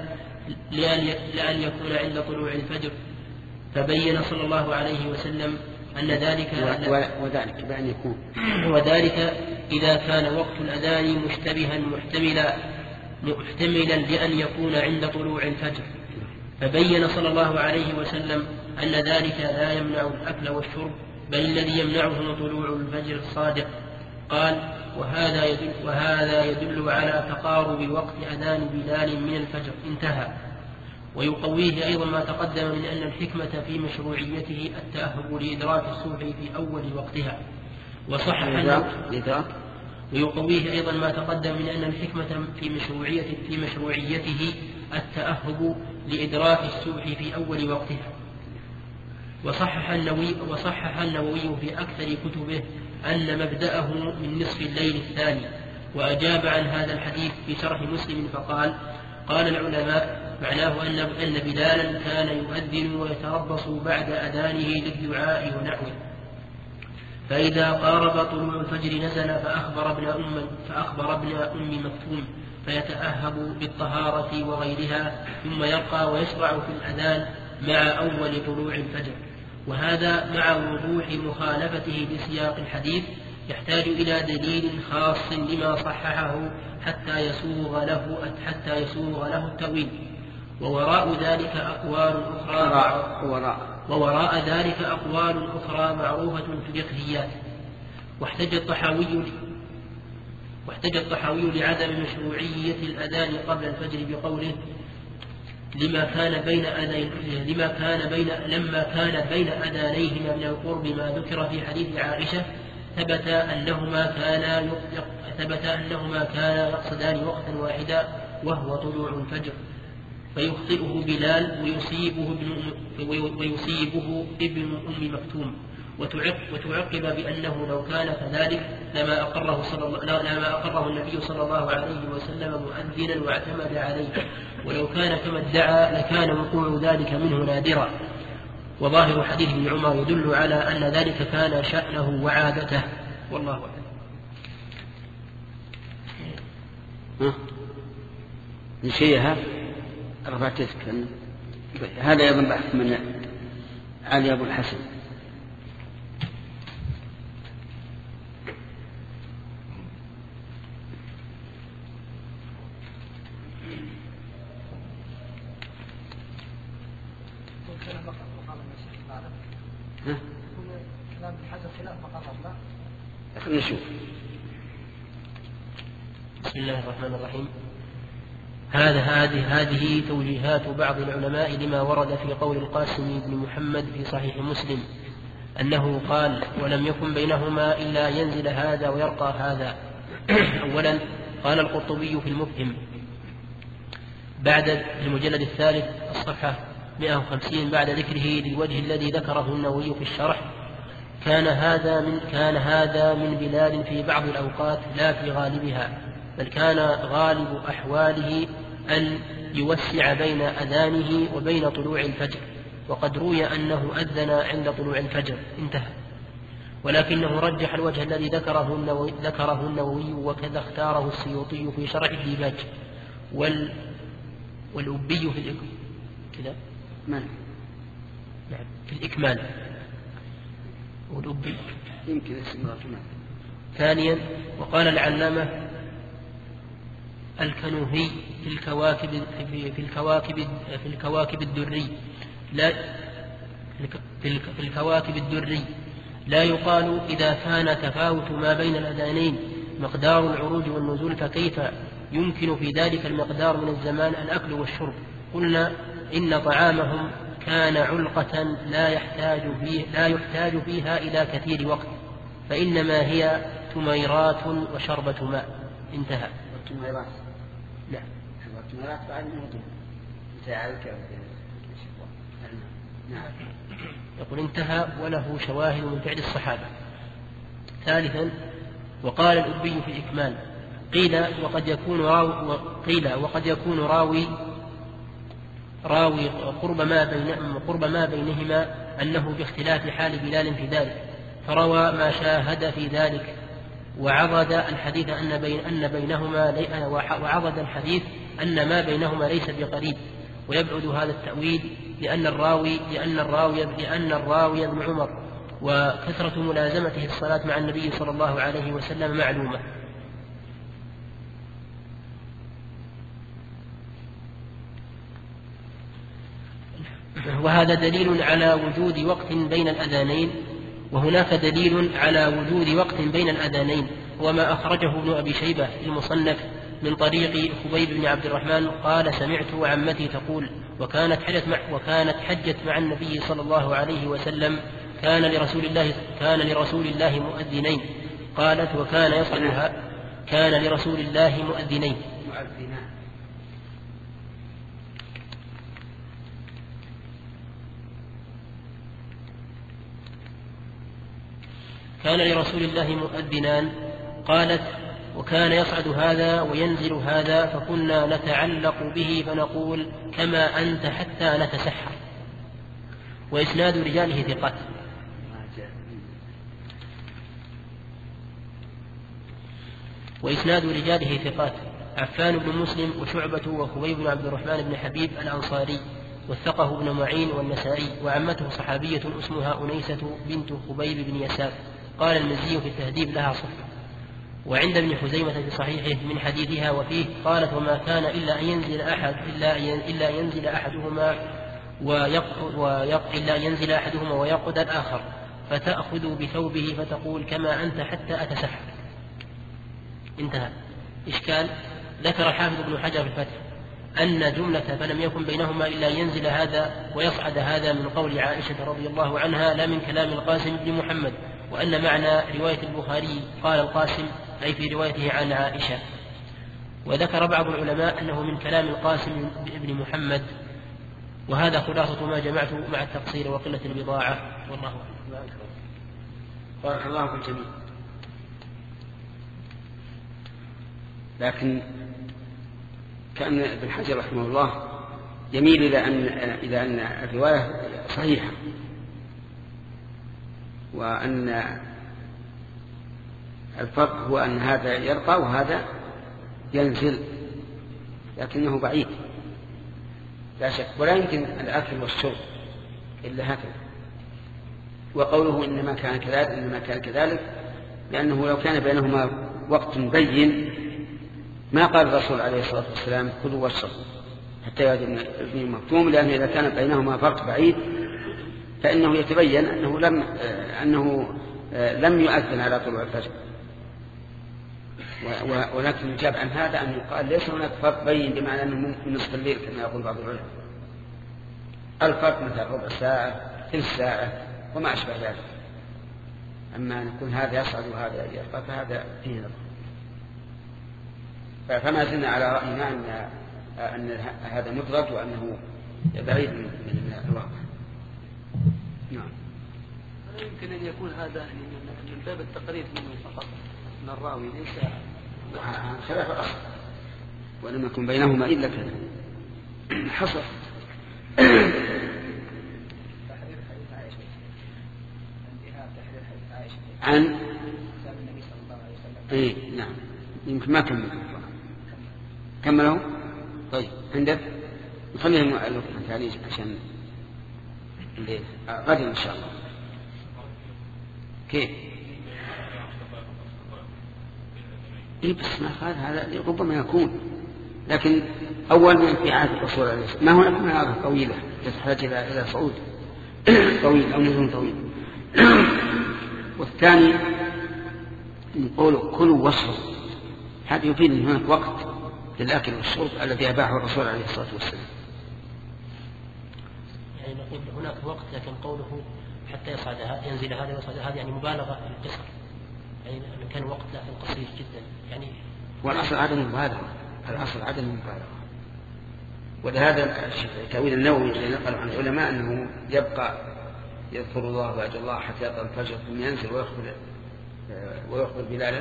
لأن يكون عند طلوع الفجر. فبين صلى الله عليه وسلم أن ذلك وذلك بأن يكون وذلك إذا كان وقت الأذان مشتبها محتملا محتملا لأن يكون عند طلوع الفجر. فبين صلى الله عليه وسلم أن ذلك لا يمنع الأكل والشرب، بل الذي يمنعه طلوع الفجر الصادق. قال: وهذا يدل, وهذا يدل على تقارب وقت أذان بلال من الفجر. انتهى. ويقويه أيضا ما تقدم من أن الحكمة في مشروعيته التأهب لإدراك الصبح في أول وقتها، وصحح ويقويه أيضا ما تقدم من أن الحكمة في مشروعيته, في مشروعيته التأهب لإدراك الصبح في أول وقتها. وصحح النووي, وصحح النووي في أكثر كتبه أن مبدأه من نصف الليل الثاني، وأجاب عن هذا الحديث في شرح مسلم فقال: قال العلماء معناه أن أن بلالا كان يؤذن ويتربص بعد أذانه للدعاء ونحوه، فإذا قارب طلوع الفجر نزل فأخبر ابن أم فأخبر ابن أم مكتوم فيتأهب بالطهارة وغيرها، ثم يرقى ويشرع في الأذان مع أول طلوع الفجر. وهذا مع وضوح مخالفته لسياق الحديث يحتاج إلى دليل خاص لما صححه حتى يسوغ له حتى يسوغ له التأويل. ووراء ذلك أقوال أخرى وراء, ووراء ذلك أقوال أخرى معروفة في الفقهيات. واحتج الطحاوي واحتج الطحاوي لعدم مشروعية الأذان قبل الفجر بقوله: لما كان بين أذين لما كان بين لما كان بين أذانيهما من القرب ما ذكر في حديث عائشة ثبت أنهما كانا ثبت أنهما كانا يقصدان وقتا واحدا وهو طلوع الفجر، فيخطئه بلال ويصيبه ابن ويصيبه ابن أم مكتوم، وتعقب بأنه لو كان كذلك لما أقره صلى الله لما أقره النبي صلى الله عليه وسلم مؤذنا واعتمد عليه، ولو كان كما ادعى لكان وقوع ذلك منه نادرا. وظاهر حديث ابن عمر يدل على أن ذلك كان شأنه وعادته، والله أعلم. نشيها رفعتك هذا أيضا بحث من علي أبو الحسن. نشوف. بسم الله الرحمن الرحيم. هذا هذه هذه توجيهات بعض العلماء لما ورد في قول القاسم بن محمد في صحيح مسلم أنه قال: ولم يكن بينهما إلا ينزل هذا ويرقى هذا. أولا قال القرطبي في المفهم بعد المجلد الثالث الصفحة مئة وخمسين بعد ذكره للوجه الذي ذكره النووي في الشرح. كان هذا من كان هذا من بلال في بعض الأوقات لا في غالبها، بل كان غالب أحواله أن يوسع بين أذانه وبين طلوع الفجر، وقد روي أنه أذن عند طلوع الفجر. انتهى. ولكنه رجح الوجه الذي ذكره النووي, ذكره النووي وكذا اختاره السيوطي في شرح الديباج وال والأبي في الإكمال كذا نعم في الإكمال والأبي يمكن اسمه كمان. ثانيا، وقال العلامة الكنوهي في الكواكب في الكواكب في الكواكب الدري لا في الكواكب الدري لا يقال إذا كان تفاوت ما بين الأذانين مقدار العروج والنزول فكيف يمكن في ذلك المقدار من الزمان الأكل والشرب؟ قلنا إن طعامهم كان علقة لا يحتاج فيه لا يحتاج فيها إلى كثير وقت، فإنما هي تميرات وشربة ماء. انتهى. التميرات نعم. التميرات بعد موضوع تعالك. نعم. يقول انتهى وله شواهد من فعل الصحابة. ثالثا، وقال الأبي في الإكمال قيل وقد يكون راوي قيل وقد يكون راوي راوي قرب ما بين قرب ما بينهما أنه باختلاف حال بلال في ذلك، فروى ما شاهد في ذلك، وعضد الحديث أن بين أن بينهما وعضد الحديث أن ما بينهما ليس بقريب، ويبعد هذا التأويل لأن الراوي لأن الراوي لأن الراوي ابن عمر، وكثرة ملازمته الصلاة مع النبي صلى الله عليه وسلم معلومة. وهذا دليل على وجود وقت بين الأذانين، وهناك دليل على وجود وقت بين الأذانين، وما أخرجه ابن أبي شيبة في المصنف من طريق خبيب بن عبد الرحمن قال سمعت عمتي تقول وكانت حجت مع وكانت حجت مع النبي صلى الله عليه وسلم كان لرسول الله كان لرسول الله مؤذنين، قالت وكان يصعدها كان لرسول الله مؤذنين كان لرسول الله مؤذنان قالت وكان يصعد هذا وينزل هذا، فكنا نتعلق به فنقول كما أنت حتى نتسحر. وإسناد رجاله ثقات. وإسناد رجاله ثقات عفان بن مسلم وشعبة وخبيب بن عبد الرحمن بن حبيب الأنصاري، وثقه ابن معين والنسائي، وعمته صحابية اسمها أنيسة بنت خبيب بن يسار. قال المزي في التهذيب لها صفة. وعند ابن حزيمة في صحيحه من حديثها وفيه قالت وما كان إلا أن ينزل أحد إلا إلا ينزل أحدهما ويق ويق إلا ينزل أحدهما ويقعد الآخر، فتأخذ بثوبه فتقول كما أنت حتى أتسحر. انتهى. إشكال. ذكر الحافظ ابن حجر في الفتح أن جملة فلم يكن بينهما إلا ينزل هذا ويصعد هذا من قول عائشة رضي الله عنها لا من كلام القاسم بن محمد، وأن معنى رواية البخاري قال القاسم أي في روايته عن عائشة. وذكر بعض العلماء أنه من كلام القاسم بن محمد، وهذا خلاصة ما جمعت مع التقصير وقلة البضاعة، والله أعلم. بارك الله في الجميع. لكن كأن ابن حجر رحمه الله يميل إلى أن إلى أن الرواية صحيحة، وأن الفرق هو أن هذا يرقى وهذا ينزل، لكنه بعيد لا شك، ولا يمكن الأكل والشرب إلا هكذا. وقوله إنما كان كذلك إنما كان كذلك لأنه لو كان بينهما وقت بين ما قال الرسول عليه الصلاة والسلام كلوا واشربوا حتى يأذن ابن مكتوم، لأنه إذا كان بينهما فرق بعيد فإنه يتبين أنه لم أنه لم يؤذن على طلوع الفجر. ولكن يجاب عن هذا أن يقال ليس هناك فرق بين بمعنى أنه من نصف الليل كما يقول بعض العلماء. الفرق مثل ربع ساعة ثلث ساعة وما أشبه ذلك. أما أن يكون هذا يصعد وهذا يرقى فهذا فيه نظر. فما زلنا على رأينا أن أن هذا مدرج وأنه بعيد من الواقع. نعم. يمكن أن يكون هذا من باب التقريب منه فقط من الراوي ليس خلاف الأصل، ولم يكن بينهما إلا كذا حصل. تحرير حديث عائشة انتهاء تحرير حديث عائشة عن النبي صلى الله عليه وسلم. إيه نعم، يمكن ما كمل كمله. طيب عندك نخليهم التعليج عشان غدا إن شاء الله. كيف؟ إيه بس ما قال هذا ربما يكون، لكن أول من في عهد الرسول عليه الصلاة والسلام ما هو ما عادة طويلة تحتاج إلى إلى صعود طويل أو نزول طويل. والثاني نقول كلوا واشربوا، هذا يفيد أن هناك وقت للأكل والشرب الذي أباحه الرسول عليه الصلاة والسلام. يعني نقول هناك وقت، لكن قوله حتى يصعد ينزل هذا ويصعد هذا يعني مبالغة في القصر، يعني كان وقت لكن قصير جدا يعني. والأصل عدم المبالغة، الأصل عدم المبالغة. ولهذا تأويل النووي الذي نقل عن العلماء أنه يبقى يذكر الله ويدعو الله حتى يطلع الفجر ثم ينزل ويخبر ويخبر بلالا.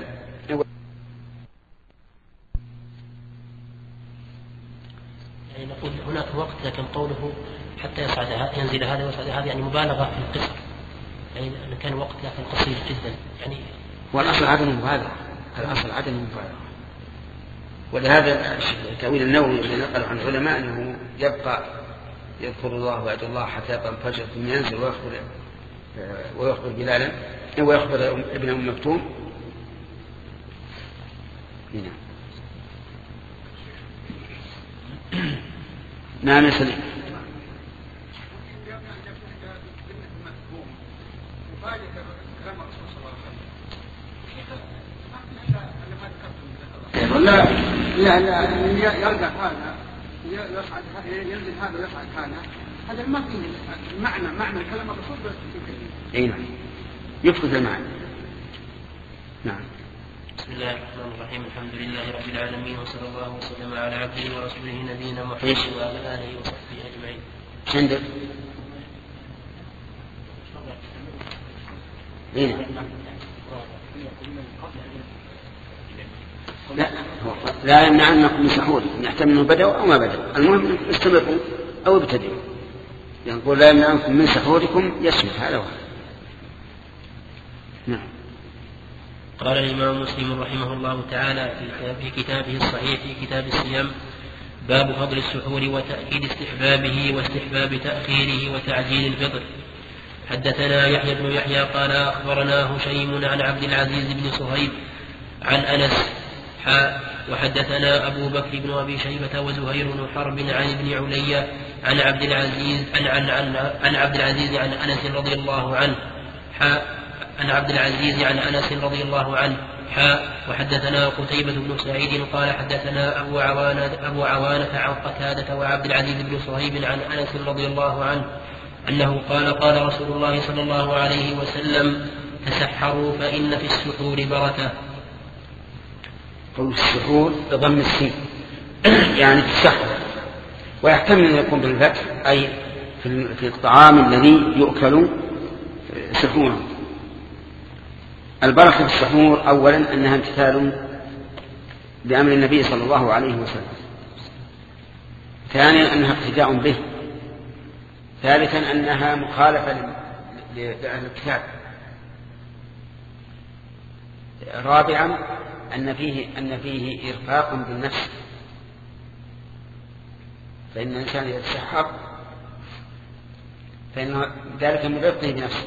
يعني نقول هناك وقت، لكن قوله حتى يصعد ينزل هذا ويصعد هذا يعني مبالغة في القصر، يعني كان وقت لكن قصير جدا يعني. والأصل عدم المبالغة، الأصل عدم المبالغة. ولهذا تأويل النووي الذي نقل عن العلماء أنه يبقى يذكر الله ويدعو الله حتى يطلع الفجر ثم ينزل ويخبر ويخبر بلالا ويخبر ابن أم مكتوم. هنا نعم يا سليم. لا لا لا يرجع هذا يصعد ينزل هذا ويصعد هذا، هذا ما فيه معنى معنى كلام الرسول بس. اي نعم يفقد المعنى. نعم. بسم الله الرحمن الرحيم، الحمد لله رب العالمين، وصلى الله وسلم على عبده ورسوله نبينا محمد وعلى اله وصحبه اجمعين. عندك اي لا لا يمنعنكم من سحور، يحتمل انه بدأوا او ما بدأوا، المهم استمروا او ابتدئوا. يقول لا يمنعنكم من سحوركم يشمل هذا واحد. نعم. قال الإمام مسلم رحمه الله تعالى في كتابه الصحيح في كتاب الصيام: باب فضل السحور وتأكيد استحبابه واستحباب تأخيره وتعجيل الفطر. حدثنا يحيى بن يحيى قال أخبرنا هشيم عن عبد العزيز بن صهيب عن أنس حاء وحدثنا أبو بكر بن أبي شيبة وزهير بن حرب عن ابن علي عن عبد العزيز عن, عن, عن, عن عبد العزيز عن أنس رضي الله عنه حاء عن عبد العزيز عن أنس رضي الله عنه حاء وحدثنا قتيبة بن سعيد قال حدثنا أبو عوانة, أبو عوانة عن قتادة وعبد العزيز بن صهيب عن أنس رضي الله عنه أنه قال قال رسول الله صلى الله عليه وسلم: تسحروا فإن في السحور بركة. قول السحور بضم السين يعني في السحر، ويحتمل أن يكون بالفتح أي في الطعام الذي يؤكل سحورا. البركة في السحور أولا أنها امتثال بأمر النبي صلى الله عليه وسلم، ثانيا أنها اقتداء به، ثالثا أنها مخالفة لأهل الكتاب، رابعا أن فيه, أن فيه إرفاق بالنفس، فإن الإنسان يتسحر فإن ذلك من رفقه بنفسه.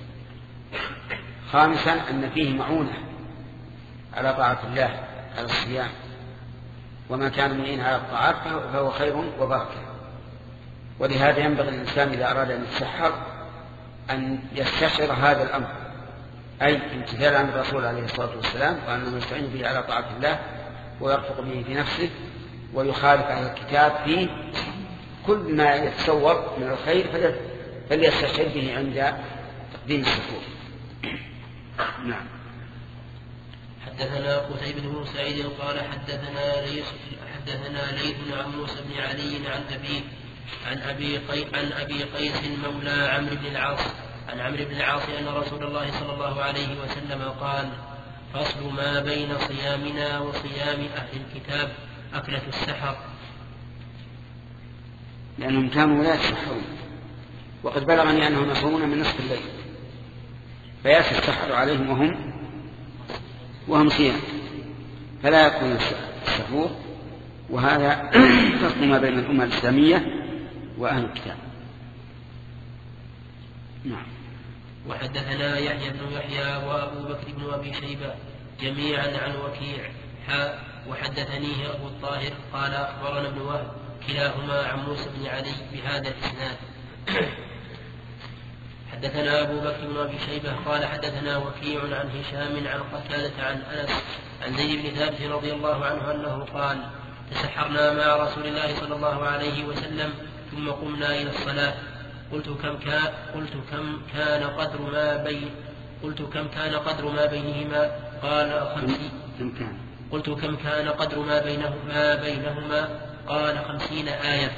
خامسا أن فيه معونة على طاعة الله على الصيام، وما كان معين على الطاعات فهو خير وبركة. ولهذا ينبغي الإنسان إذا أراد أن يتسحر أن يستشعر هذا الأمر، أي امتثال عن الرسول عليه الصلاة والسلام، وأنه يستعين به على طاعة الله ويرفق به في نفسه، ويخالف أهل الكتاب فيه كل ما يتصور من الخير فليستشعر به عند تقديم السحور. نعم. حدثنا قتيبة بن سعيد قال حدثنا ليث حدثنا ليث عن موسى بن علي عن أبيه عن أبي قي... عن أبي قيس مولى عمرو بن العاص عن عمرو بن العاص أن رسول الله صلى الله عليه وسلم قال: فصل ما بين صيامنا وصيام أهل الكتاب أكلة السحر. لأنهم كانوا لا يسحرون، وقد بلغني أنهم يصومون من نصف الليل، فيأتي السحر عليهم وهم وهم صيام، فلا يكون السحور. وهذا فصل ما بين الأمة الإسلامية وأهل الكتاب. نعم. وحدثنا يحيى بن يحيى وأبو بكر بن أبي شيبة جميعا عن وكيع حاء وحدثنيه أبو الطاهر قال أخبرنا ابن وهب كلاهما عن موسى بن علي بهذا الإسناد. حدثنا أبو بكر بن أبي شيبة قال حدثنا وكيع عن هشام عن قتادة عن أنس عن زيد بن ثابت رضي الله عنه أنه قال: تسحرنا مع رسول الله صلى الله عليه وسلم ثم قمنا إلى الصلاة. قلت كم كان قلت كم كان قدر ما بين قلت كم كان قدر ما بينهما؟ قال خمسين. قلت كم كان قدر ما بينهما بينهما؟ قال خمسين آية.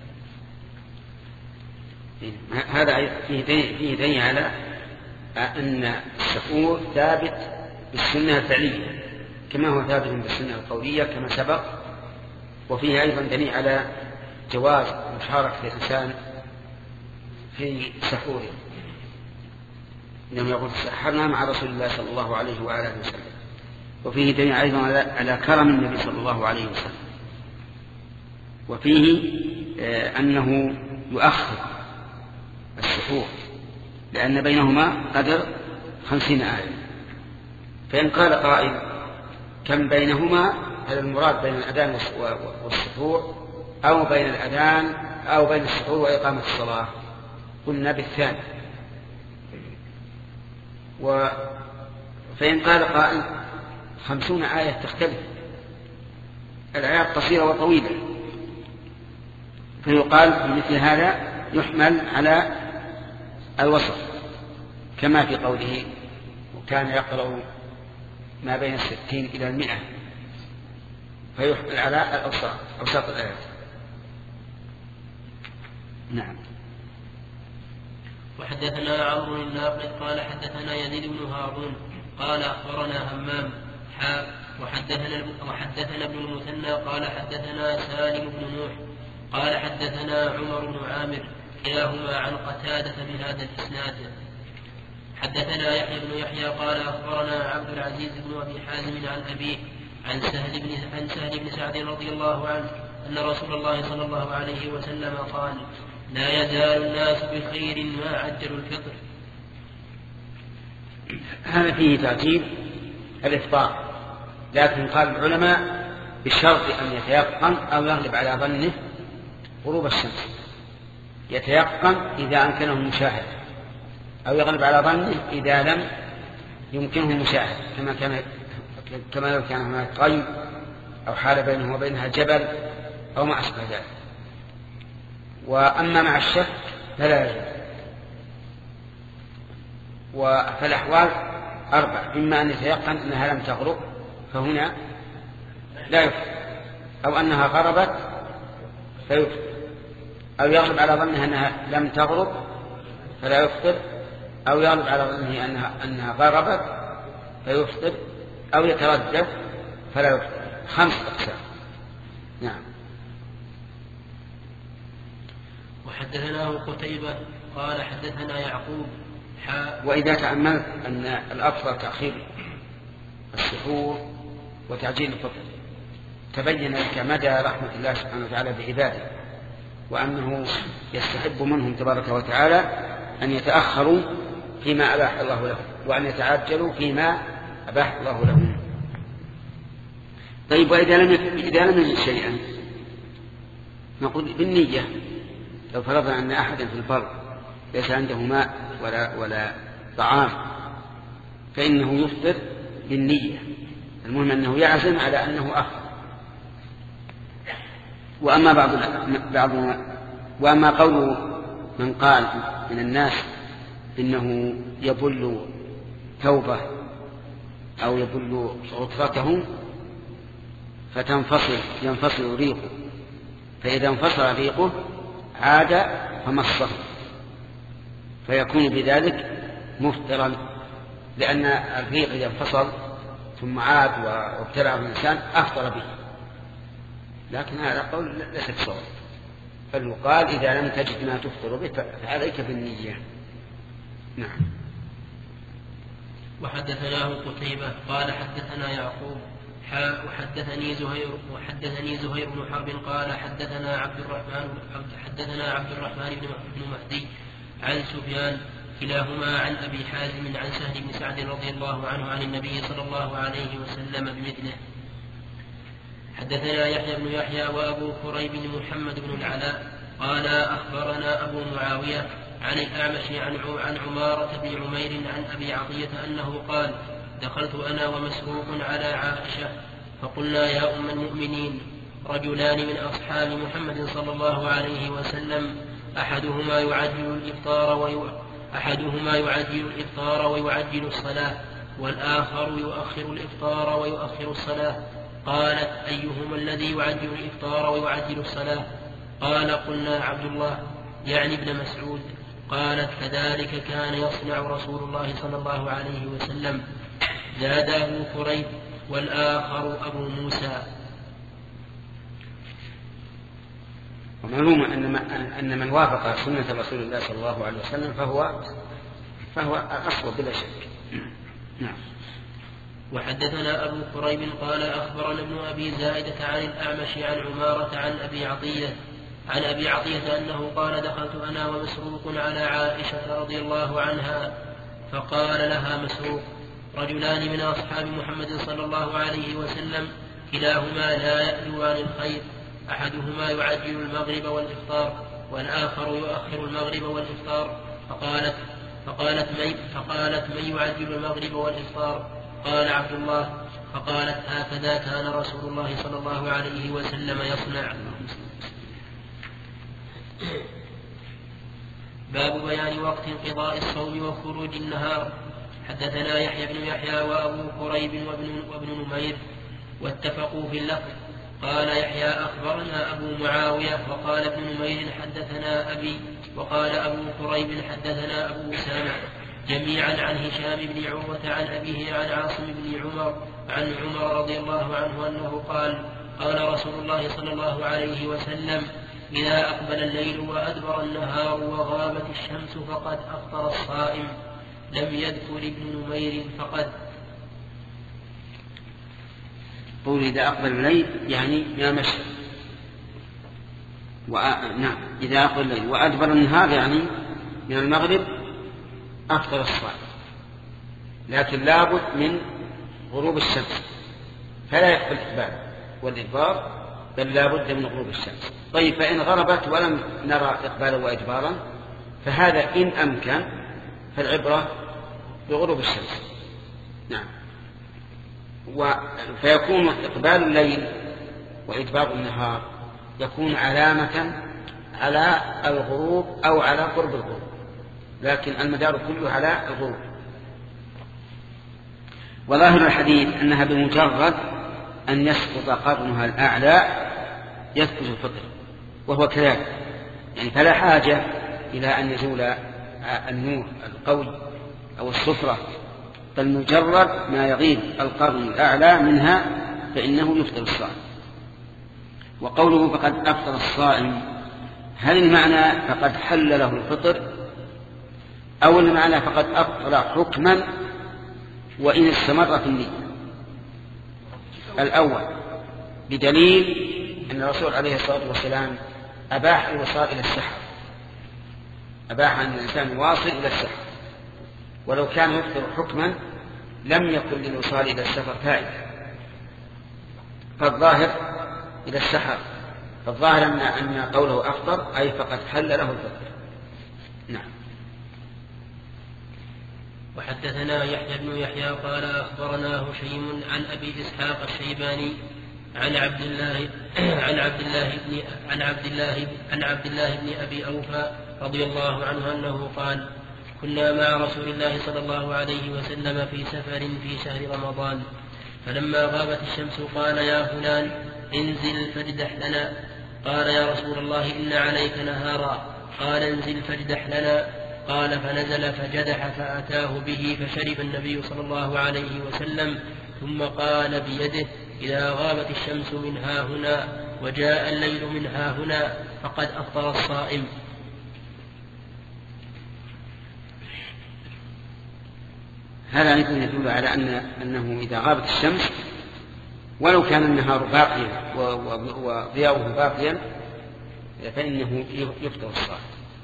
هذا فيه فيه دليل على أن السحور ثابت بالسنة الفعلية كما هو ثابت بالسنة القولية كما سبق، وفيه أيضا دليل على جواز مشاركة الإنسان في سحوره، لأنه يقول: تسحرنا مع رسول الله صلى الله عليه وآله وسلم. وفيه دليل أيضا على كرم النبي صلى الله عليه وسلم، وفيه أنه يؤخر السحور لأن بينهما قدر خمسين آية. فإن قال قائل: كم بينهما؟ هل المراد بين الأذان والسحور أو بين الأذان أو بين السحور وإقامة الصلاة؟ قلنا بالثاني. و... فإن قال قائل: خمسون آية تختلف، الآيات قصيرة وطويلة، فيقال بمثل هذا يحمل على الوسط كما في قوله: وكان يقرأ ما بين الستين إلى المئة، فيحمل على الأوساط أوساط الآيات. نعم. وحدثنا عمرو الناقد قال حدثنا يزيد بن هارون قال أخبرنا همام حاء وحدثنا وحدثنا ابن المثنى قال حدثنا سالم بن نوح قال حدثنا عمر بن عامر كلاهما عن قتادة بهذا الإسناد. حدثنا يحيى بن يحيى قال أخبرنا عبد العزيز بن أبي حازم عن أبيه عن سهل بن عن سهل بن سعد رضي الله عنه أن رسول الله صلى الله عليه وسلم قال: لا يزال الناس بخير ما عجلوا الفطر. هذا فيه ترتيب الإفطار، لكن قال العلماء بشرط أن يتيقن أو يغلب على ظنه غروب الشمس. يتيقن إذا أمكنه المشاهدة، أو يغلب على ظنه إذا لم يمكنه المشاهدة، كما كان كما لو كان هناك قيم أو حال بينه وبينها جبل أو ما أشبه ذلك. وأما مع الشك فلا يجوز. فالأحوال أربع: إما أن يتيقن أنها لم تغرب فهنا لا يفطر، أو أنها غربت فيفطر، أو يغلب على ظنها أنها لم تغرب فلا يفطر، أو يغلب على ظنه أنها, أنها غربت فيفطر، أو يتردد فلا يفطر. خمس أقسام. نعم. وحدثناه قتيبة قال حدثنا يعقوب حاء. وإذا تأملت أن الأفضل تأخير السحور وتعجيل الفطر تبين لك مدى رحمة الله سبحانه وتعالى بعباده، وأنه يستحب منهم تبارك وتعالى أن يتأخروا فيما أباح الله لهم، وأن يتعجلوا فيما أباح الله لهم. طيب، وإذا لم إذا لم يجد شيئا نقول بالنية. لو فرضنا أن أحدا في البر ليس عنده ماء ولا ولا طعام فإنه يفطر بالنية، المهم أنه يعزم على أنه أفطر. وأما بعض بعض وأما قول من قال من الناس إنه يبل ثوبه أو يبل غطرته فتنفصل ينفصل ريقه، فإذا انفصل ريقه عاد فمصه، فيكون بذلك مفطرا، لأن الريق إذا انفصل ثم عاد وابتلعه الإنسان أفطر به. لكن هذا قول ليس بصواب، بل يقال إذا لم تجد ما تفطر به فعليك بالنية. نعم. وحدثناه قتيبة قال حدثنا يعقوب حاء وحدثني زهير وحدثني زهير بن حرب قال حدثنا عبد الرحمن حدثنا عبد الرحمن بن مهدي عن سفيان كلاهما عن أبي حازم عن سهل بن سعد رضي الله عنه عن النبي صلى الله عليه وسلم بمثله. حدثنا يحيى بن يحيى وأبو كريب محمد بن العلاء قال أخبرنا أبو معاوية عن الأعمش عن عمارة بن عمير عن أبي عطية أنه قال دخلت أنا ومسروق على عائشة فقلنا يا أم المؤمنين رجلان من أصحاب محمد صلى الله عليه وسلم أحدهما يعجل الإفطار ويو... أحدهما يعجل الإفطار ويعجل الصلاة والآخر يؤخر الإفطار ويؤخر الصلاة. قالت أيهما الذي يعجل الإفطار ويعجل الصلاة؟ قال قلنا عبد الله يعني ابن مسعود. قالت كذلك كان يصنع رسول الله صلى الله عليه وسلم. زاد أبو كريب والآخر أبو موسى. ومعلوم أن أن من وافق سنة رسول الله صلى الله عليه وسلم فهو فهو أصوب بلا شك. نعم. وحدثنا أبو كريب قال أخبرنا ابن أبي زائدة عن الأعمش عن عمارة عن أبي عطية عن أبي عطية أنه قال دخلت أنا ومسروق على عائشة رضي الله عنها فقال لها مسروق رجلان من أصحاب محمد صلى الله عليه وسلم كلاهما لا يألو عن الخير أحدهما يعجل المغرب والإفطار والآخر يؤخر المغرب والإفطار. فقالت فقالت من, فقالت من يعجل المغرب والإفطار؟ قال عبد الله. فقالت هكذا كان رسول الله صلى الله عليه وسلم يصنع. باب بيان وقت انقضاء الصوم وخروج النهار. حدثنا يحيى بن يحيى وأبو كريب وابن, وابن نمير واتفقوا في اللفظ. قال يحيى أخبرنا أبو معاوية وقال ابن نمير حدثنا أبي وقال أبو كريب حدثنا أبو أسامة جميعا عن هشام بن عروة عن أبيه عن عاصم بن عمر عن عمر رضي الله عنه أنه قال قال رسول الله صلى الله عليه وسلم إذا أقبل الليل وأدبر النهار وغابت الشمس فقد أفطر الصائم. لم يذكر ابن نمير فقد. قول إذا أقبل الليل يعني يا مشرق و... نعم إذا أقبل الليل وأدبر النهار يعني من المغرب أفطر الصائم، لكن لابد من غروب الشمس فلا يكفي الإقبال والإدبار بل لابد من غروب الشمس. طيب فإن غربت ولم نرى إقبالا وإدبارا فهذا إن أمكن فالعبرة بغروب الشمس. نعم. فيكون إقبال الليل وإدبار النهار يكون علامة على الغروب أو على قرب الغروب، لكن المدار كله على الغروب. وظاهر الحديث أنها بمجرد أن يسقط قرنها الأعلى يسقط الفطر، وهو كذلك يعني فلا حاجة إلى أن يزول النور القوي أو الصفرة، بل مجرد ما يغيب القرن الأعلى منها فإنه يفطر الصائم. وقوله فقد أفطر الصائم هل المعنى فقد حل له الفطر أو المعنى فقد أفطر حكما وإن استمر في النية؟ الأول بدليل أن الرسول عليه الصلاة والسلام أباح الوصال إلى السحر، أباح أن الإنسان يواصل إلى السحر، ولو كان يفطر حكما لم يكن للوصال إلى السفر فائدة، فالظاهر إلى السحر، فالظاهر أن, أن قوله أفطر أي فقد حل له الفطر. نعم. وحدثنا يحيى بن يحيى قال أخبرنا هشيم عن أبي إسحاق الشيباني عن عبد الله عن عبد الله بن عن عبد الله عن عبد الله بن أبي أوفى رضي الله عنه أنه قال كنا مع رسول الله صلى الله عليه وسلم في سفر في شهر رمضان، فلما غابت الشمس قال يا فلان انزل فاجدح لنا، قال يا رسول الله إن عليك نهارا. قال انزل فاجدح لنا. قال فنزل فجدح فأتاه به فشرب النبي صلى الله عليه وسلم ثم قال بيده إذا غابت الشمس من ها هنا وجاء الليل من ها هنا فقد أفطر الصائم. هذا يمكن يدل على أن أنه إذا غابت الشمس ولو كان النهار باقيا وضياؤه باقيا فإنه يفطر الصائم.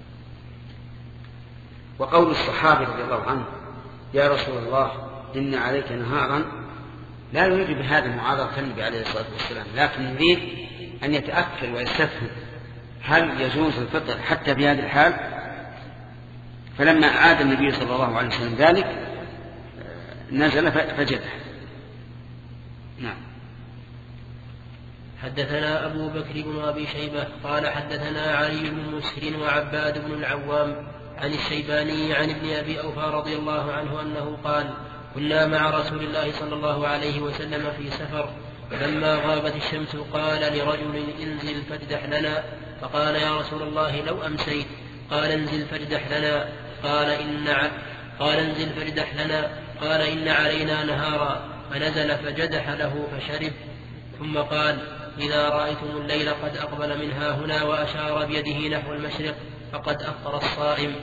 وقول الصحابي رضي الله عنه يا رسول الله إن عليك نهارا لا يريد بهذا معارضة النبي عليه الصلاة والسلام، لكن يريد أن يتأكد ويستفهم هل يجوز الفطر حتى في هذه الحال. فلما أعاد النبي صلى الله عليه وسلم ذلك نزل فجدح. نعم. حدثنا أبو بكر بن أبي شيبة قال حدثنا علي بن مسهر وعباد بن العوام عن الشيباني عن ابن أبي أوفى رضي الله عنه أنه قال كنا مع رسول الله صلى الله عليه وسلم في سفر فلما غابت الشمس قال لرجل انزل فاجدح لنا. فقال يا رسول الله لو أمسيت. قال انزل فاجدح لنا. قال إن ع... قال انزل فاجدح لنا. قال إن علينا نهارا. فنزل فجدح له فشرب ثم قال إذا رأيتم الليل قد أقبل من ها هنا وأشار بيده نحو المشرق فقد أفطر الصائم.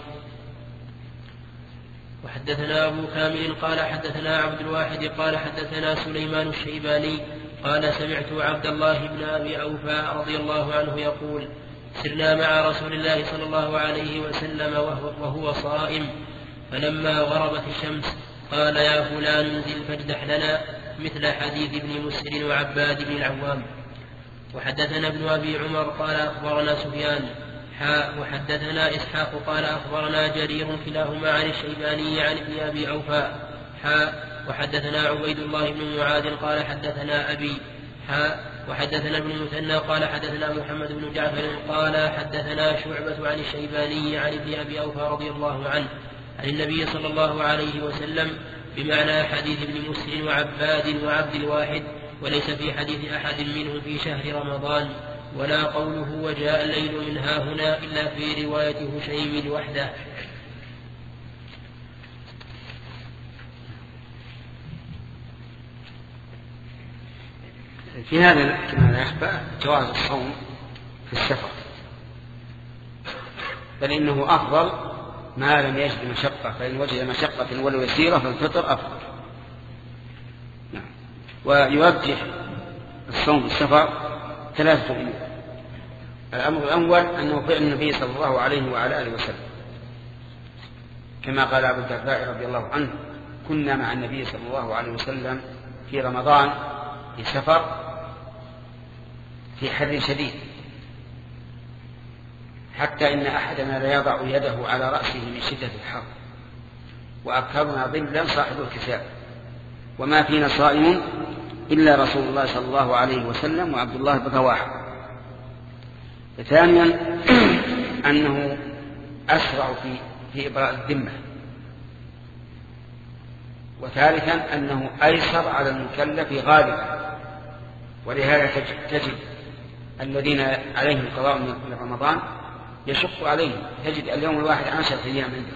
وحدثنا أبو كامل قال حدثنا عبد الواحد قال حدثنا سليمان الشيباني قال سمعت عبد الله بن أبي أوفى رضي الله عنه يقول سرنا مع رسول الله صلى الله عليه وسلم وهو, وهو صائم فلما غربت الشمس قال يا فلان انزل فاجدح لنا مثل حديث ابن مسهر وعباد بن العوام. وحدثنا ابن أبي عمر قال أخبرنا سفيان حاء وحدثنا إسحاق قال أخبرنا جرير كلاهما عن الشيباني عن ابن أبي أوفى حاء وحدثنا عبيد الله بن معاذ قال حدثنا أبي حاء وحدثنا ابن المثنى قال حدثنا محمد بن جعفر قال حدثنا شعبة عن الشيباني عن ابن أبي أوفى رضي الله عنه عن النبي صلى الله عليه وسلم بمعنى حديث ابن مسهر وعباد وعبد الواحد وليس في حديث أحد منهم في شهر رمضان ولا قوله وجاء الليل من ها هنا إلا في رواية هشيم وحده. في هذا كما لا يخفى جواز الصوم في السفر، بل إنه أفضل ما لم يجد مشقة، فإن وجد مشقة ولو يسيرة فالفطر أفضل. نعم. ويرجح الصوم في السفر ثلاثة أمور. الأمر الأول أنه فعل النبي صلى الله عليه وعلى آله وسلم كما قال أبو الدرداء رضي الله عنه كنا مع النبي صلى الله عليه وسلم في رمضان في سفر في حر شديد حتى إن أحدنا لا يضع يده على رأسه من شدة الحر وأكثرنا ظلا صاحب الكساء وما فينا صائم إلا رسول الله صلى الله عليه وسلم وعبد الله بن رواحة. ثانيا أنه أسرع في في إبراء الذمة. وثالثا أنه أيسر على المكلف غالبا، ولهذا تجد الذين عليهم القضاء من رمضان يشق عليهم، تجد اليوم الواحد عشرة أيام عنده.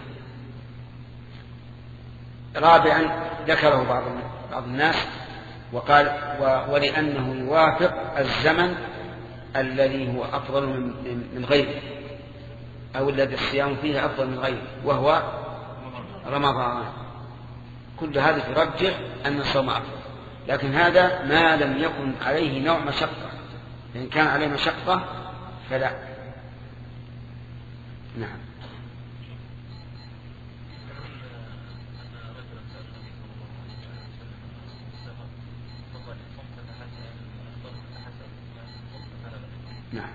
رابعا ذكره بعض بعض الناس وقال ولأنه يوافق الزمن الذي هو أفضل من غيره أو الذي الصيام فيه أفضل من غيره وهو رمضان. كل هذا ترجح أن الصوم أفضل، لكن هذا ما لم يكن عليه نوع مشقة، فإن كان عليه مشقة فلا. نعم. نعم.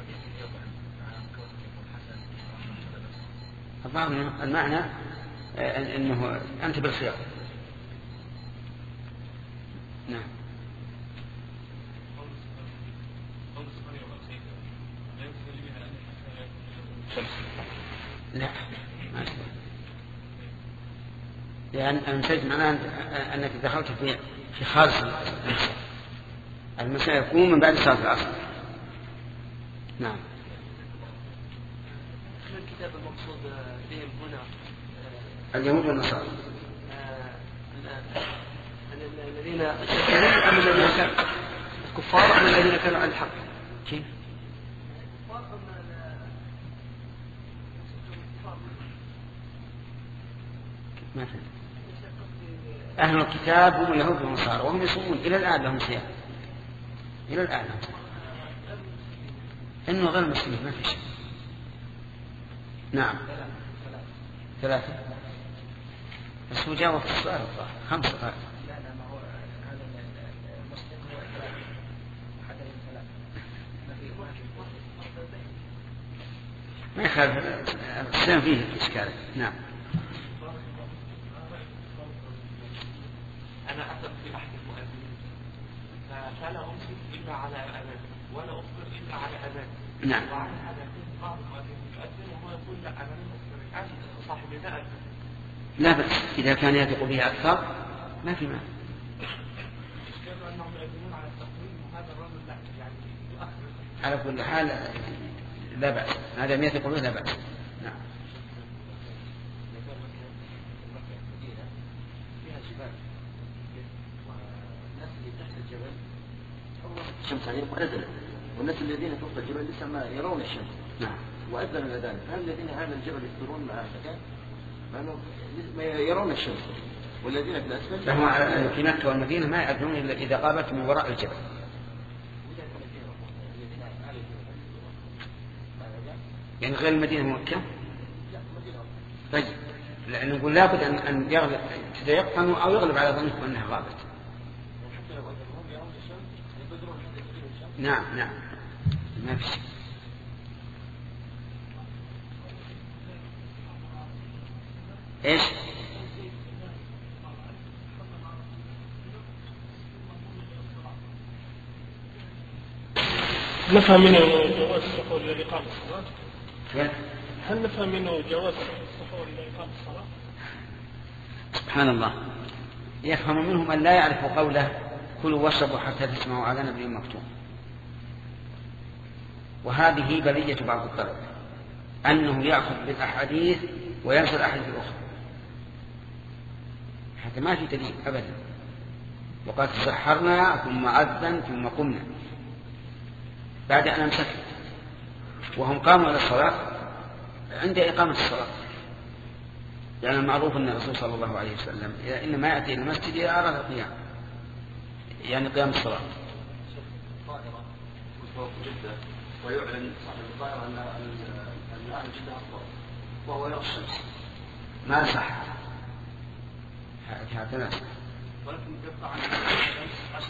المعنى أنه أنت بالخيار. نعم. لا ما يصلح، لأن أمسيت معناه أنك دخلت في في خالص المساء. المساء يكون من بعد صلاة العصر. نعم. الكتاب المقصود بهم هنا اليهود والنصارى الذين أم الذين كانوا الكفار أم الذين كانوا على الحق؟ كيف؟ ما فهم. أهل الكتاب هم اليهود والنصارى وهم يصومون إلى الآن لهم صيام إلى الآن لهم صيام. إنه غير مسلم ما في شيء. نعم ثلاثة بس هو جاوب في السؤال الظاهر خمسة قال ما يخالف الصيام فيه إشكال. نعم. أنا أثق في أحد المؤذنين فلا أمسك إلا على أذان ولا أخبر إلا على أذان. نعم. وعلى هذا بعض المؤذنين يؤذن وهو يقول لا أنا لم أذن صاحبي لا أذن. لا بأس إذا كان يثق به أكثر ما في مانع. يشكلوا أنهم يؤذنون على التقويم وهذا الرجل لا يعني يؤخر. على كل حال لا بأس هذا ما يثق به لا بأس. نعم. الشمس عليهم وأذن والناس الذين فوق الجبل لسه ما يرون الشمس. نعم. وأذن الأذان هل الذين على الجبل يفطرون مع الأذان؟ ما يرون الشمس والذين في الأسفل فهم في مكة والمدينة ما يأذنون إلا إذا غابت من وراء الجبل. يعني غير المدينة ومكة. طيب لأن نقول لابد أن أن يغلب يتيقنوا أو يغلب على ظنهم أنها غابت. نعم نعم ما في شيء. ايش؟ نفهم منه جواز السفر لإقامة الصلاة؟ هل نفهم منه جواز السفر لإقامة الصلاة؟ سبحان الله يفهم منهم أن لا يعرف قوله كلوا واشربوا حتى تسمعوا أذان ابن مكتوم. وهذه بلية بعض الطلبة أنه يأخذ بالأحاديث وينسى الأحاديث الأخرى. حتى ما في دليل أبدا. وقد تسحرنا ثم أذن ثم قمنا بعد أن أمسكنا وهم قاموا إلى الصلاة عند إقامة الصلاة. لأن المعروف أن الرسول صلى الله عليه وسلم إنما يأتي إلى المسجد إلى أراد القيام يعني قيام الصلاة. الطائرة فوق جدة ويعلن صاحب الطائرة أن أهل جدة أفضل وهو يرى الشمس ما صح هكذا. ولكن يبقى عن الشمس عشر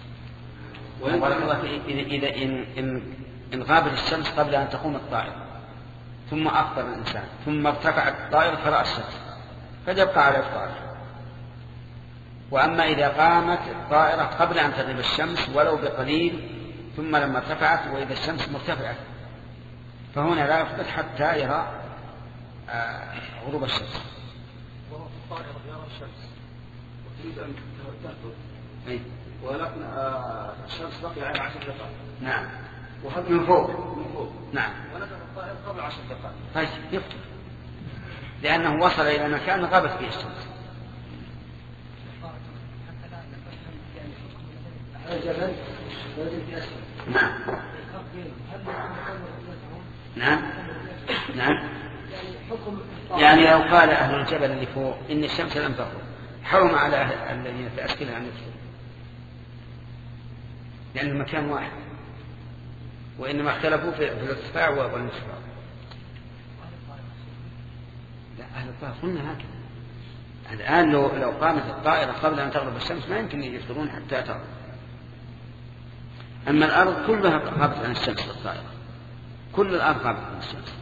إذا دقائق. إذا إن إن إن غابت الشمس قبل أن تقوم الطائرة ثم أفطر الإنسان ثم ارتفعت الطائرة فرأى الشمس فيبقى على إفطاره. وأما إذا قامت الطائرة قبل أن تغيب الشمس ولو بقليل ثم لما ارتفعت وإذا الشمس مرتفعة فهنا لا يفطر حتى يرى غروب الشمس. وهو في الطائرة يرى الشمس وتريد أن تهدد ولكن الشمس بقي على عشر دقائق. نعم. وهذا من فوق. من فوق. نعم. ونزل الطائرة قبل عشر دقائق. طيب يفطر لأنه وصل إلى مكان غابت فيه الشمس. نعم. نعم. نعم. يعني لو قال أهل الجبل اللي فوق إن الشمس لم تغرب حرم على أهل الذين في أسفلها أن يفطروا لأن المكان واحد وإنما اختلفوا في الارتفاع والانخفاض. لا أهل الطائرة قلنا هكذا. الآن لو لو قامت الطائرة قبل أن تغرب الشمس ما يمكن يفطرون حتى تغرب. أما الأرض كلها غابت عن الشمس الطائرة كل الأرض غابت عن الشمس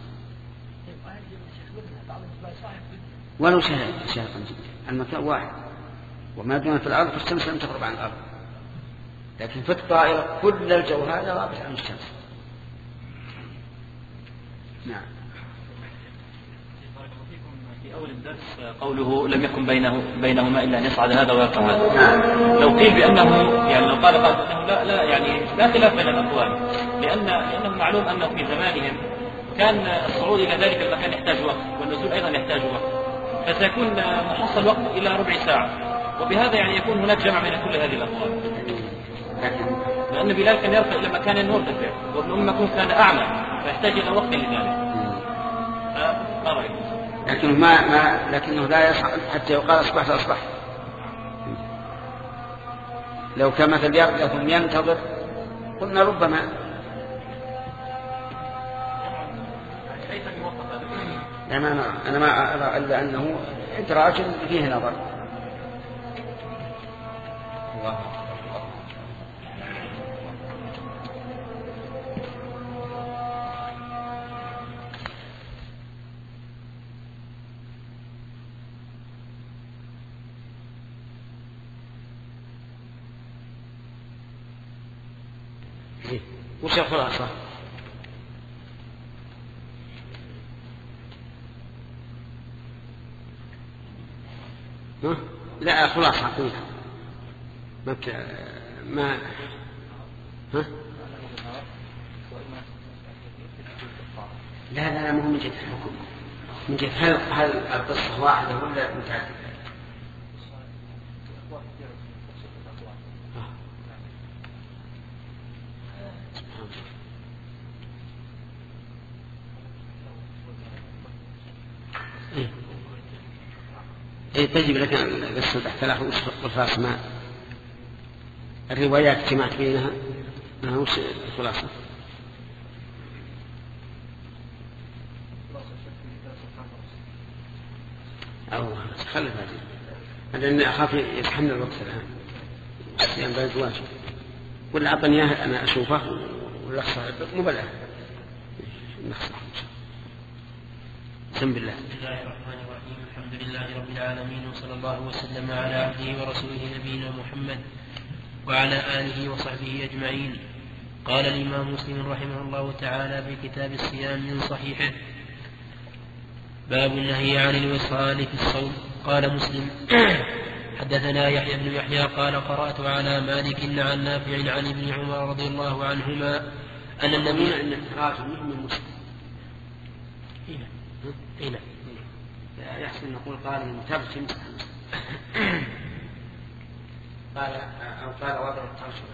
ولو شهق شهقا جدا. المكان واحد وما دون في الأرض فالشمس لم تغرب عن الأرض لكن في الطائرة كل الجو هذا غابت عن الشمس. نعم. في في أول الدرس قوله لم يكن بينه بينهما إلا أن يصعد هذا ويرفع هذا. لو قيل بأنه يعني لو قال قال أنه لا لا يعني لا خلاف بين الأقوال، لأن لأنه معلوم أنه في زمانهم كان الصعود إلى ذلك المكان يحتاج وقت، والنزول أيضا يحتاج وقت، فسيكون محصل الوقت إلى ربع ساعة، وبهذا يعني يكون هناك جمع بين كل هذه الأقوال. لأن بلال كان يرفع إلى مكان مرتفع، وابن أم مكتوم كان أعلى فيحتاج إلى وقت لذلك. ما رأيك؟ لكنه ما ما لكنه لا يصعد حتى يقال أصبحت أصبحت. لو كان مثل يرجع ثم ينتظر قلنا ربما. لا ما أنا أنا ما أرى إلا أنه إدراج فيه نظر. وش الخلاصة؟ لا خلاصة أقولها ما بت... ما ها؟ لا لا لا مو من جهة الحكم، من جهة هل هل القصة واحدة ولا متعددة؟ إيه تجب لك القصة تحت الأخ والفاس ما الروايات اجتمعت بينها ما هو الخلاصة. أو خلف هذه لأني أخاف يتحمل الوقت الآن الصيام بلد واجب، ولا أعطني إياه أنا أشوفه ولا أخسر مبلغ نخسر. بسم الله. بسم الله الرحمن الرحيم. الحمد لله رب العالمين، وصلى الله وسلم على عبده ورسوله نبينا محمد وعلى آله وصحبه أجمعين. قال الإمام مسلم رحمه الله تعالى في كتاب الصيام من صحيحه: باب النهي عن الوصال في الصوم. قال مسلم: حدثنا يحيى بن يحيى قال قرأت على مالك عن نافع عن ابن عمر رضي الله عنهما أن النبي أن راجل من مسلم هنا يحسن نقول قال المترجم قال أو قال وضع الترجمة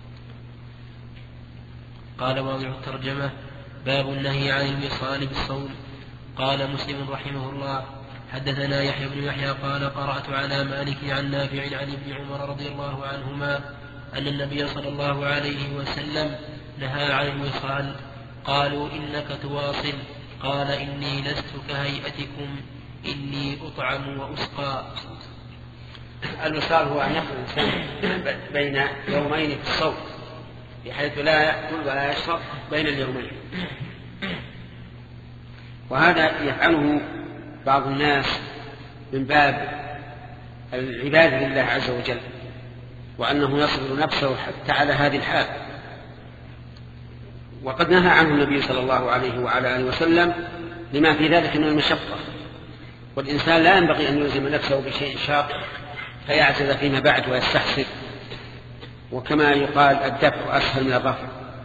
قال وضع الترجمة: باب النهي عن الوصال بالصوم. قال مسلم رحمه الله: حدثنا يحيى بن يحيى قال قرأت على مالك عن نافع عن ابن عمر رضي الله عنهما أن النبي صلى الله عليه وسلم نهى عن الوصال. قالوا: إنك تواصل. قال: إني لست كهيئتكم، إني أطعم وأسقى. الوصال هو أن يأخذ الإنسان بين يومين في الصوم بحيث لا يأكل ولا يشرب بين اليومين، وهذا يفعله بعض الناس من باب العبادة لله عز وجل، وأنه يصبر نفسه حتى على هذه الحال. وقد نهى عنه النبي صلى الله عليه وعلى آله وسلم لما في ذلك من المشقة، والإنسان لا ينبغي أن يلزم نفسه بشيء شاق فيعجز فيما بعد ويستحسر، وكما يقال الدفع أسهل من الرفع.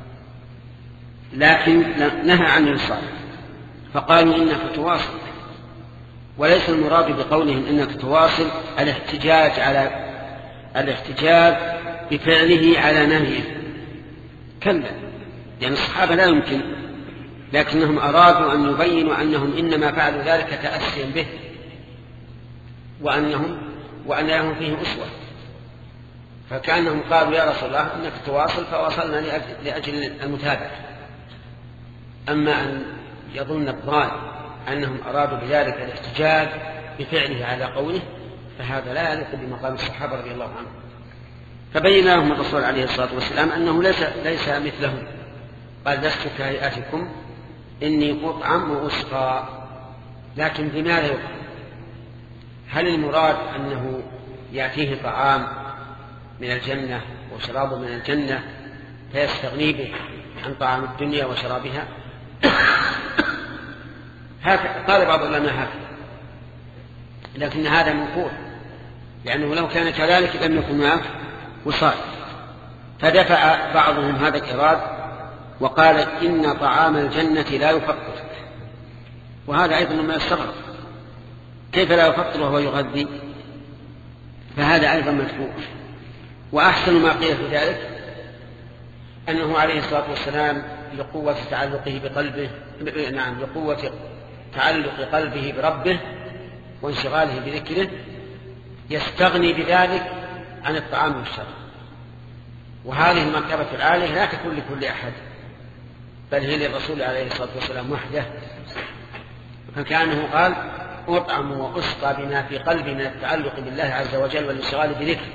لكن نهى عن الوصال فقالوا إنك تواصل، وليس المراد بقولهم إنك تواصل الاحتجاج على الاحتجاج بفعله على نهيه، كلا، يعني الصحابة لا يمكن، لكنهم أرادوا أن يبينوا أنهم إنما فعلوا ذلك تأسيا به، وأنهم وأن لهم فيه أسوة، فكأنهم قالوا: يا رسول الله إنك تواصل فواصلنا لأجل المتابعة. أما أن يظن الظان أنهم أرادوا بذلك الاحتجاج بفعله على قوله فهذا لا يليق بمقام الصحابة رضي الله عنهم. فبين لهم الرسول عليه الصلاة والسلام أنه ليس, ليس مثلهم، قال: لست كهيئتكم، إني أطعم وأسقى. لكن بماذا يطعم؟ هل المراد أنه يأتيه طعام من الجنة وشراب من الجنة فيستغني به عن طعام الدنيا وشرابها؟ هكذا قال بعض العلماء هكذا، لكن هذا منقول، لأنه لو كان كذلك لم يكن معه وصال. فدفع بعضهم هذا الإراد وقال إن طعام الجنة لا يفطر، وهذا أيضا ما يستغرب، كيف لا يفطر وهو يغذي؟ فهذا أيضا مذكور. وأحسن ما قيل في ذلك أنه عليه الصلاة والسلام لقوة تعلقه بقلبه نعم لقوة تعلق قلبه بربه وانشغاله بذكره يستغني بذلك عن الطعام والشراب، وهذه المرتبة العالية لا تكون لكل أحد، بل هي للرسول عليه الصلاة والسلام وحده. فكأنه قال أطعم وأسقى بما في قلبي من التعلق بالله عز وجل والانشغال بذكره،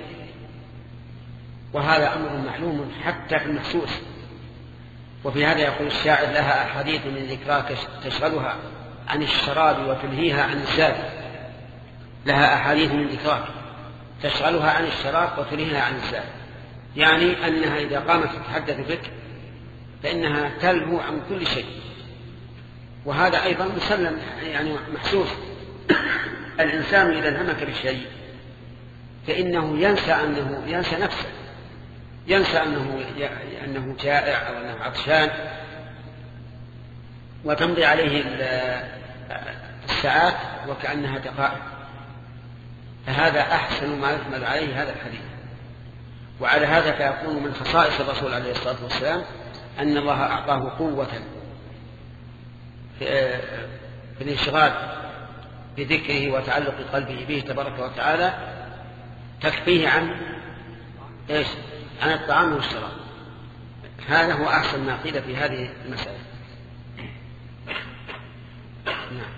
وهذا أمر معلوم حتى في المحسوس. وفي هذا يقول الشاعر لها أحاديث من ذكراك تشغلها عن الشراب وتلهيها عن الزاد. لها أحاديث من ذكراك تشغلها عن الشراب وتلهيها عن الزاد، يعني أنها إذا قامت تتحدث بك فإنها تلهو عن كل شيء، وهذا أيضا مسلم يعني محسوس. الإنسان إذا انهمك بالشيء فإنه ينسى أنه ينسى نفسه، ينسى أنه أنه جائع أو أنه عطشان، وتمضي عليه الساعات وكأنها دقائق. فهذا أحسن ما يحمل عليه هذا الحديث. وعلى هذا فيكون من خصائص الرسول عليه الصلاة والسلام أن الله أعطاه قوة في الانشغال بذكره وتعلق قلبه به تبارك وتعالى تكفيه عن إيش؟ عن الطعام والشراب. هذا هو أحسن ما قيل في هذه المسألة. نعم.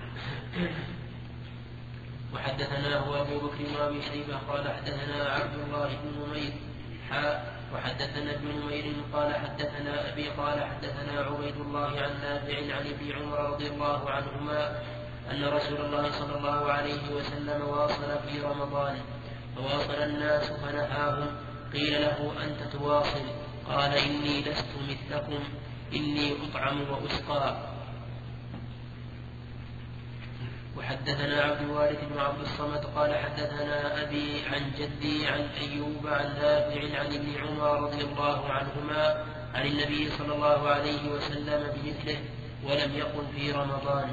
وحدثنا هو أبو بكر وأبي شيبة قال حدثنا عبد الله بن نمير حاء وحدثنا ابن نمير قال حدثنا أبي قال حدثنا عبيد الله عن نافع عن ابن عمر رضي الله عنهما أن رسول الله صلى الله عليه وسلم واصل في رمضان فواصل الناس فنهاهم، قيل له أنت تواصل؟ قال إني لست مثلكم، إني أطعم وأسقى. وحدثنا عبد الوارث بن عبد الصمد قال حدثنا أبي عن جدي عن أيوب عن نافع عن ابن عمر رضي الله عنهما عن النبي صلى الله عليه وسلم بمثله ولم يقل في رمضان.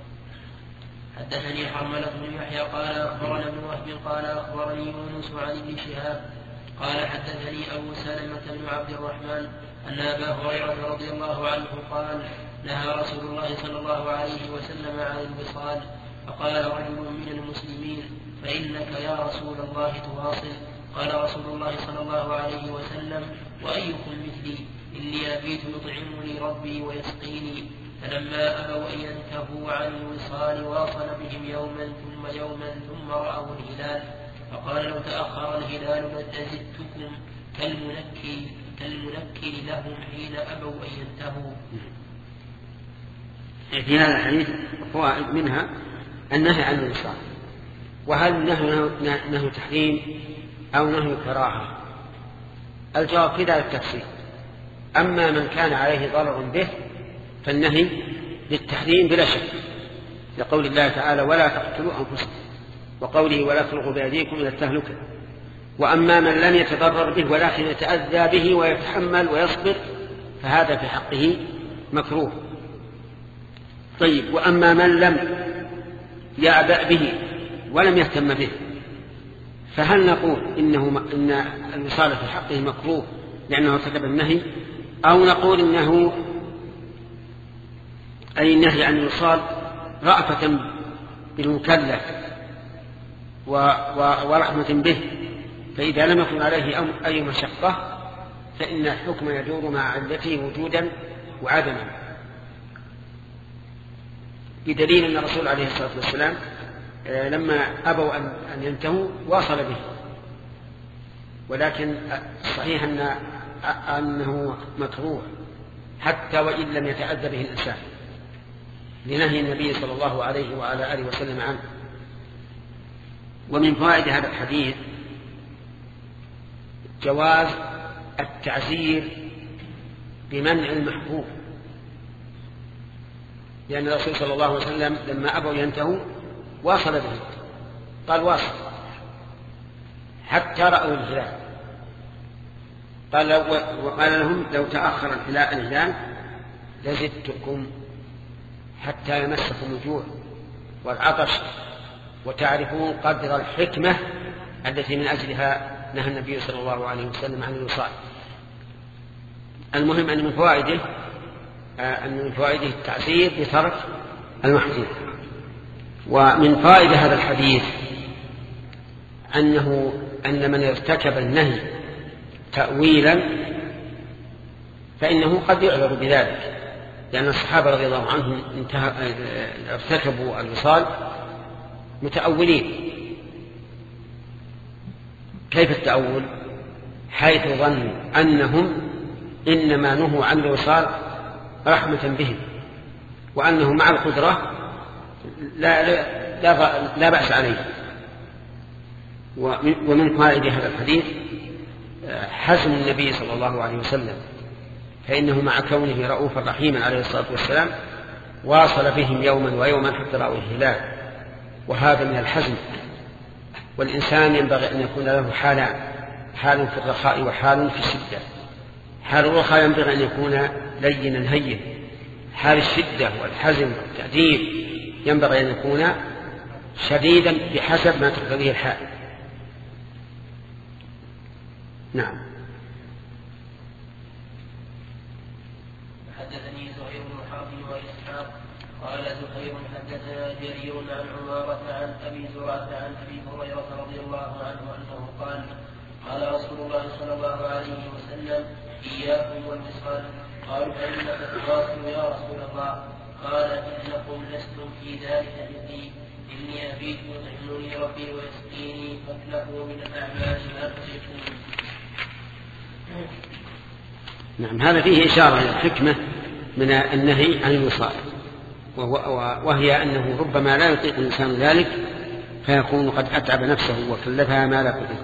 حدثني حرملة بن يحيى قال أخبرنا ابن وهب قال أخبرني يونس عن ابن شهاب قال حدثني أبو سلمة بن عبد الرحمن أن أبا هريرة رضي الله عنه قال نهى رسول الله صلى الله عليه وسلم عن الوصال، فقال رجل من المسلمين فإنك يا رسول الله تواصل؟ قال رسول الله صلى الله عليه وسلم وأيكم مثلي؟ إني أبيت يطعمني ربي ويسقيني. فلما أبوا أن ينتهوا عن الوصال واصل بهم يوما ثم يوما ثم رأوا الهلال، فقال لو تأخر الهلال لزدتكم كالمنكر كالمنكر لهم حين أبوا أن ينتهوا. في هذا الحديث فوائد، منها النهي عن الوصال، وهل نهي نهي تحريم أو نهي كراهة؟ الجواب في ذلك التفصيل. أما من كان عليه ضرر به فالنهي للتحريم بلا شك، لقول الله تعالى ولا تقتلوا أنفسكم، وقوله ولا تلقوا بأيديكم إلى التهلكة. وأما من لم يتضرر به ولكن يتأذى به ويتحمل ويصبر فهذا في حقه مكروه. طيب، وأما من لم يعبأ به ولم يهتم به فهل نقول إنه إن الوصال في حقه مكروه لأنه ارتكب النهي، أو نقول إنه أي النهي عن الوصال رأفة بالمكلف ورحمة به، فإذا لم يكن عليه أي مشقة فإن الحكم يدور مع علته وجودا وعدما، بدليل أن الرسول عليه الصلاة والسلام لما أبوا أن ينتهوا واصل به. ولكن صحيح أن أنه مكروه حتى وإن لم يتأذى به الإنسان، لنهي النبي صلى الله عليه وعلى آله وسلم عنه. ومن فوائد هذا الحديث جواز التعزير بمنع المحبوب، لأن الرسول صلى الله عليه وسلم لما أبوا ينتهوا واصل به، قال واصل حتى رأوا الهلال. قال لو وقال لهم لو تأخر الهلال لزدتكم حتى يمسكم الجوع والعطش وتعرفون قدر الحكمة التي من أجلها نهى النبي صلى الله عليه وسلم عن الوصال. المهم أن من فوائده أن من فوائده التعزير بترك المحظور. ومن فائدة هذا الحديث أنه أن من ارتكب النهي تأويلا فإنه قد يعذر بذلك، لأن الصحابة رضي الله عنهم ارتكبوا الوصال متأولين. كيف التأول؟ حيث ظنوا أنهم إنما نهوا عن الوصال رحمة بهم، وأنه مع القدرة لا, لا, لا, لا بأس عليه. ومن فائدة هذا الحديث حزم النبي صلى الله عليه وسلم، فإنه مع كونه رؤوفا رحيما عليه الصلاة والسلام واصل بهم يوما ويوما حتى رأوا الهلال، وهذا من الحزم. والإنسان ينبغي أن يكون له حالان، حال في الرخاء وحال في الشدة. حال الرخاء ينبغي أن يكون لينا هينا، حال الشدة والحزم والتأديب ينبغي أن يكون شديدا بحسب ما تقتضيه الحال. نعم. حدثني زهير بن حرب وإسحاق قال زهير حدثنا جرير عن عمارة عن أبي زرعة عن أبي هريرة رضي الله عنه أنه قال قال رسول الله صلى الله عليه وسلم إياكم والوصال. قالوا فإنك تواصل يا رسول الله؟ قال إنكم لستم في ذلك مثلي، إني أبيت يطعمني ربي ويسقيني فاتلفوا من الأعمال ما تطيقون. نعم، هذا فيه إشارة إلى الحكمة من النهي عن الوصال، وهي أنه ربما لا يطيق الإنسان ذلك فيكون قد أتعب نفسه وكلفها ما لا تطيق.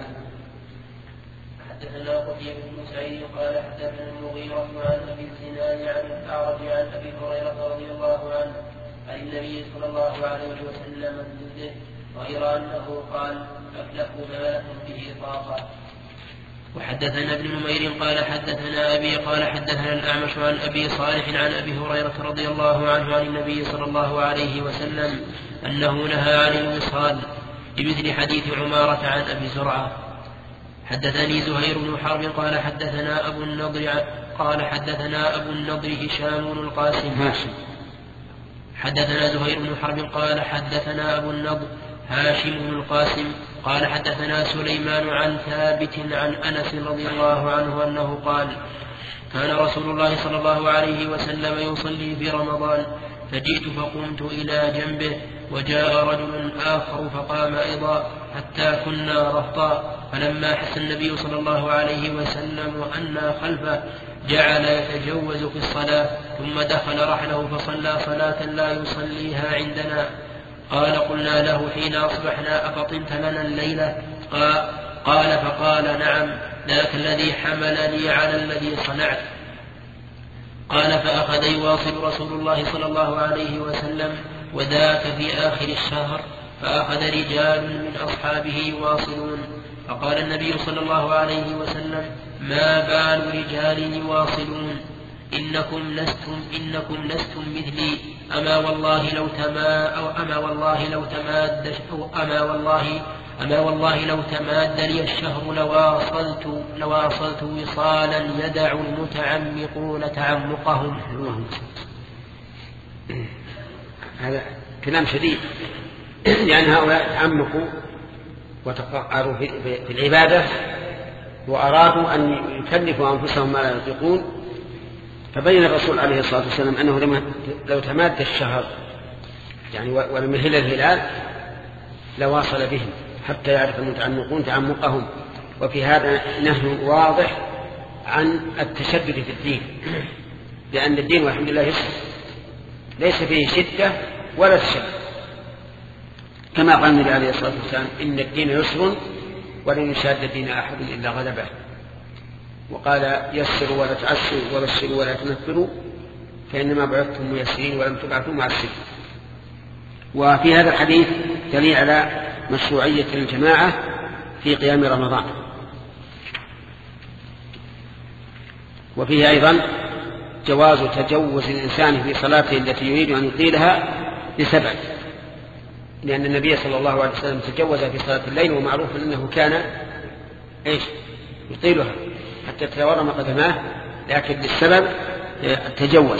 حدثنا قتيبة بن سعيد قال حدثنا المغيرة عن أبي الزناد عن الأعرج عن أبي هريرة رضي الله عنه عن النبي صلى الله عليه وسلم مثله، غير أنه قال أكلفوا ما لكم به طاقة. وحدثنا ابن نمير قال حدثنا أبي قال حدثنا الأعمش عن أبي صالح عن أبي هريرة رضي الله عنه عن النبي صلى الله عليه وسلم أنه نهى عن الوصال بمثل حديث عمارة عن أبي زرعة. حدثني زهير بن حرب قال حدثنا أبو النضر قال حدثنا أبو النضر هشام بن القاسم. حدثنا زهير بن حرب قال حدثنا أبو النضر هاشم بن القاسم قال حدثنا سليمان عن ثابت عن أنس رضي الله عنه أنه قال كان رسول الله صلى الله عليه وسلم يصلي في رمضان فجئت فقمت إلى جنبه وجاء رجل آخر فقام أيضا حتى كنا رهطا، فلما حس النبي صلى الله عليه وسلم أنا خلفه جعل يتجوز في الصلاة ثم دخل رحله فصلى صلاة لا يصليها عندنا. قال قلنا له حين أصبحنا أفطنت لنا الليلة؟ قال فقال نعم ذاك الذي حملني على الذي صنعت. قال فأخذ يواصل رسول الله صلى الله عليه وسلم وذاك في آخر الشهر، فأخذ رجال من أصحابه يواصلون، فقال النبي صلى الله عليه وسلم ما بال رجال يواصلون إنكم لستم إنكم لستم مثلي، أما والله لو تما أو أما والله لو تماد أو أما والله أما والله لو تماد لي الشهر لواصلت لواصلت وصالا يدع المتعمقون تعمقهم. هذا كلام شديد، لأن هؤلاء تعمقوا وتقعروا في العبادة وأرادوا أن يكلفوا أنفسهم ما لا يطيقون، فبين الرسول عليه الصلاة والسلام أنه لو تماد الشهر يعني ولم يهل الهلال لواصل بهم حتى يعرف المتعمقون تعمقهم. وفي هذا نهي واضح عن التشدد في الدين، لأن الدين والحمد لله يسر ليس فيه شدة ولا تشدد، كما قال النبي عليه الصلاة والسلام إن الدين يسر ولن يشاد الدين أحد إلا غلبه، وقال يسروا ولا تعسروا وبشروا ولا تنفروا فإنما بعثتم ميسرين ولم تبعثوا معسرين. وفي هذا الحديث دليل على مشروعية الجماعة في قيام رمضان. وفيه أيضا جواز تجوز الإنسان في صلاته التي يريد أن يطيلها لسبب، لأن النبي صلى الله عليه وسلم تجوز في صلاة الليل، ومعروف أنه كان إيش يطيلها حتى تورم قدماه، لكن للسبب تجوز.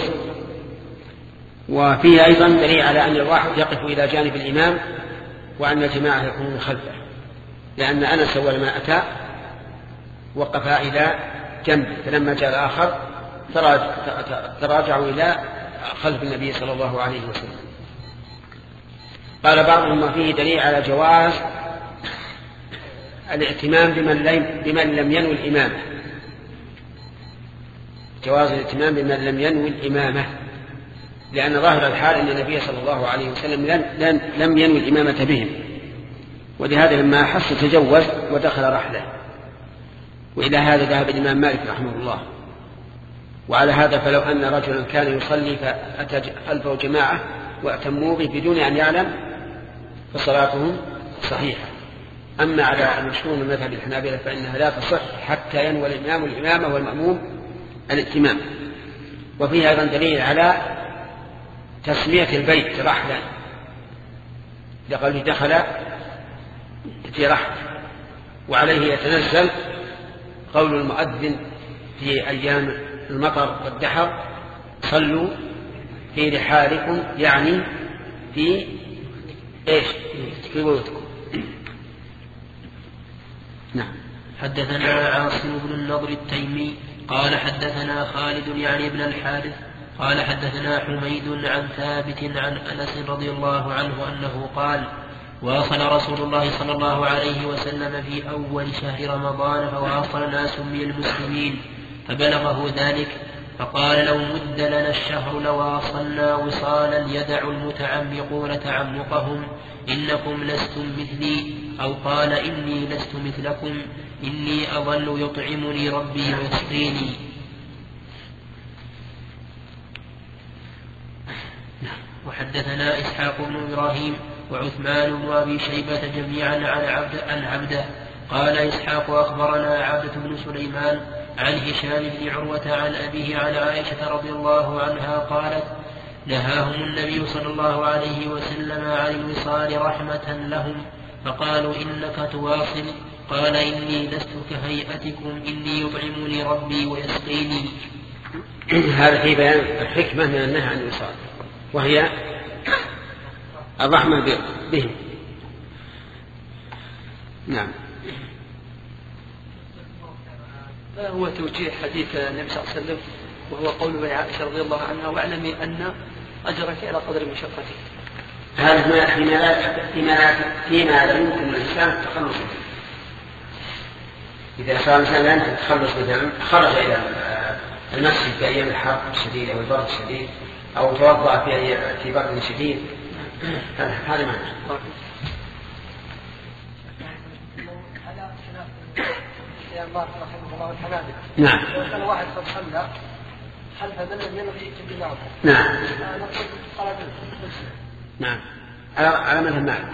وفيه أيضا دليل على أن الواحد يقف إلى جانب الإمام وأن الجماعة يكونون خلفه، لأن أنس أول ما أتى وقف إلى جنبه، فلما جاء الآخر تراجعوا إلى خلف النبي صلى الله عليه وسلم. قال بعضهم وفيه دليل على جواز الائتمام بمن لم, بمن لم ينوي الإمامة، جواز الائتمام بمن لم ينوي الإمامة، لأن ظاهر الحال أن النبي صلى الله عليه وسلم لم, لم ينوي الإمامة بهم، ولهذا لما أحس تجوز ودخل رحله. وإلى هذا ذهب الإمام مالك رحمه الله. وعلى هذا فلو أن رجلا كان يصلي فأتى خلفه جماعة وأتموا به بدون أن يعلم فصلاتهم صحيحة. أما على المشهور من مذهب الحنابلة فإنها لا تصح حتى ينوي الإمام الإمامة والمأموم الائتمام. وفيها أيضا دليل على تسمية البيت رحلا، لقوله دخل في رحل، وعليه يتنزل قول المؤذن في أيام المطر والدحر صلوا في رحالكم، يعني في إيش في بيوتكم. نعم. حدثنا عاصم بن النضر التيمي قال حدثنا خالد يعني ابن الحارث قال حدثنا حميد عن ثابت عن أنس رضي الله عنه أنه قال واصل رسول الله صلى الله عليه وسلم في أول شهر رمضان فواصل ناس من المسلمين فبلغه ذلك فقال لو مد لنا الشهر لواصلنا وصالا يدع المتعمقون تعمقهم إنكم لستم مثلي، أو قال إني لست مثلكم إني أظل يطعمني ربي ويسقيني. وحدثنا إسحاق بن إبراهيم وعثمان بن أبي شيبة جميعا عن عبد عن عبده قال إسحاق أخبرنا عبدة بن سليمان عن هشام بن عروة عن أبيه عن عائشة رضي الله عنها قالت نهاهم النبي صلى الله عليه وسلم عن الوصال رحمة لهم فقالوا إنك تواصل قال إني لست كهيئتكم إني يطعمني ربي ويسقيني. هذا في بيان الحكمة من النهي عن الوصال، وهي الرحمة بهم. نعم. ما هو توجيه حديث النبي صلى الله عليه وسلم وهو قول عائشة رضي الله عنها واعلمي أن أجرك على قدر مشقتك؟ هذا فيما فيما لا يمكن الإنسان التخلص منه. إذا صار الإنسان لا يمكن التخلص منه خرج إلى المسجد في أيام الحر الشديد أو البرد الشديد أو توضأ في في برد شديد، هذا معنى. نعم. كان واحد قد صلى خلف من لم ينوي الإمامة. نعم. نعم. على على مذهب مالك.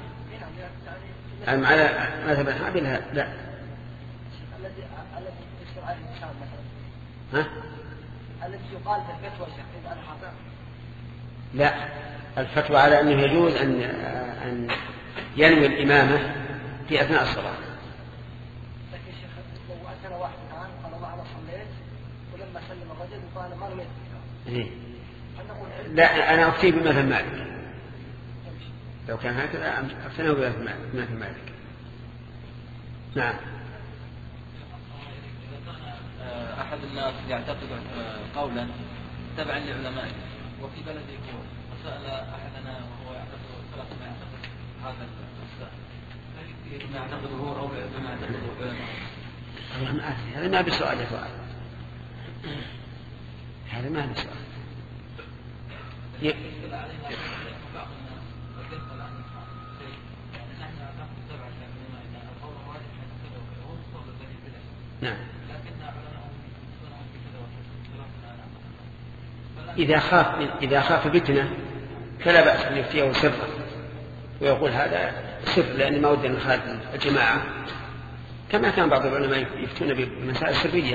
على مذهب الحنابلة لا. الذي الذي يشرع عليه الإنسان مثلا. ها؟ الذي يقال في الفتوى شيخ أنا حاضر. لا، الفتوى على أنه يجوز أن أن ينوي الإمامة في أثناء الصلاة. لكن شيخ لو أتى واحد الآن قال الله أنا صليت ولما سلم الرجل قال ما نويت. إيه. لا، أنا أفتي بمذهب مالك. لو كان هكذا أفتناه بمذهب مالك. نعم. أحد الناس يعتقد قولا تبعا لعلمائه وفي بلده يكون وسأل أحدنا وهو يعتقد خلاص ما يعتقد هذا السؤال ما يعتقده هو أو ما يعتقده علماء. هذا ما بسؤال يا فؤاد، هذا ما بسؤال. نعم. إذا خاف إذا خاف فتنة فلا بأس أن يفتيه سرا ويقول هذا سر، لأن ما ودنا نخالف الجماعة، كما كان بعض العلماء يفتون بمسائل سرية.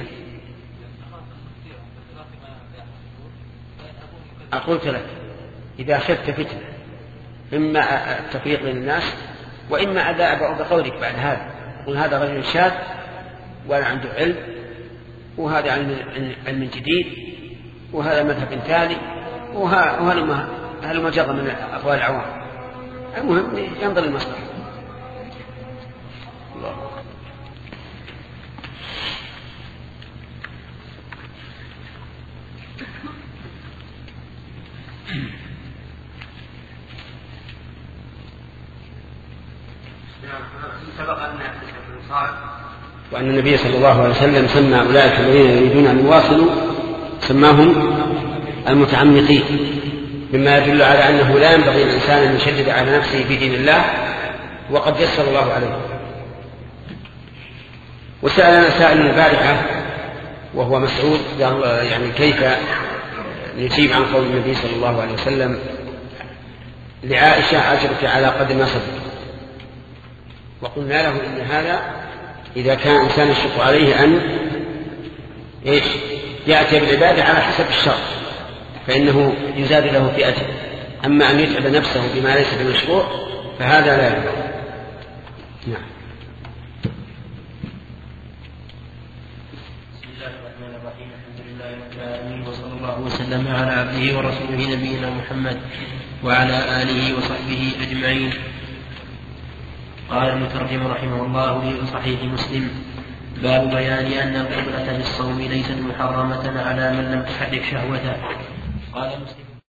أقولت لك إذا خفت فتنة إما التفريق بين الناس وإما أداء بقولك بعد هذا، قل هذا رجل شاذ ولا عنده علم، وهذا علم جديد، وهذا مذهب ثاني، وهذا مجرد من أقوال العوام. المهم ينظر المصلحة. الله. سبق أن وأن النبي صلى الله عليه وسلم سمى أولئك الذين يريدون أن يواصلوا سماهم المتعمقين، مما يدل على أنه لا ينبغي الإنسان أن يشدد على نفسه في دين الله وقد يسر الله عليه. وسألنا سائل البارحة وهو مسعود يعني كيف نجيب عن قول النبي صلى الله عليه وسلم لعائشة أجرك على قدر ما صدق، وقلنا له إن هذا إذا كان إنسان يشق عليه أن إيش يأتي بالعبادة على حسب الشرع فإنه يزاد له في أجر، أما أن يتعب نفسه بما ليس بمشروع فهذا لا ينبغي. نعم. بسم الله الرحمن الرحيم، الحمد لله رب العالمين، وصلى الله وسلم على عبده ورسوله نبينا محمد وعلى آله وصحبه أجمعين. قال المترجم رحمه الله في صحيح مسلم: باب بيان أن القبلة في الصوم ليست محرمة على من لم تحرك شهوته. قال مسلم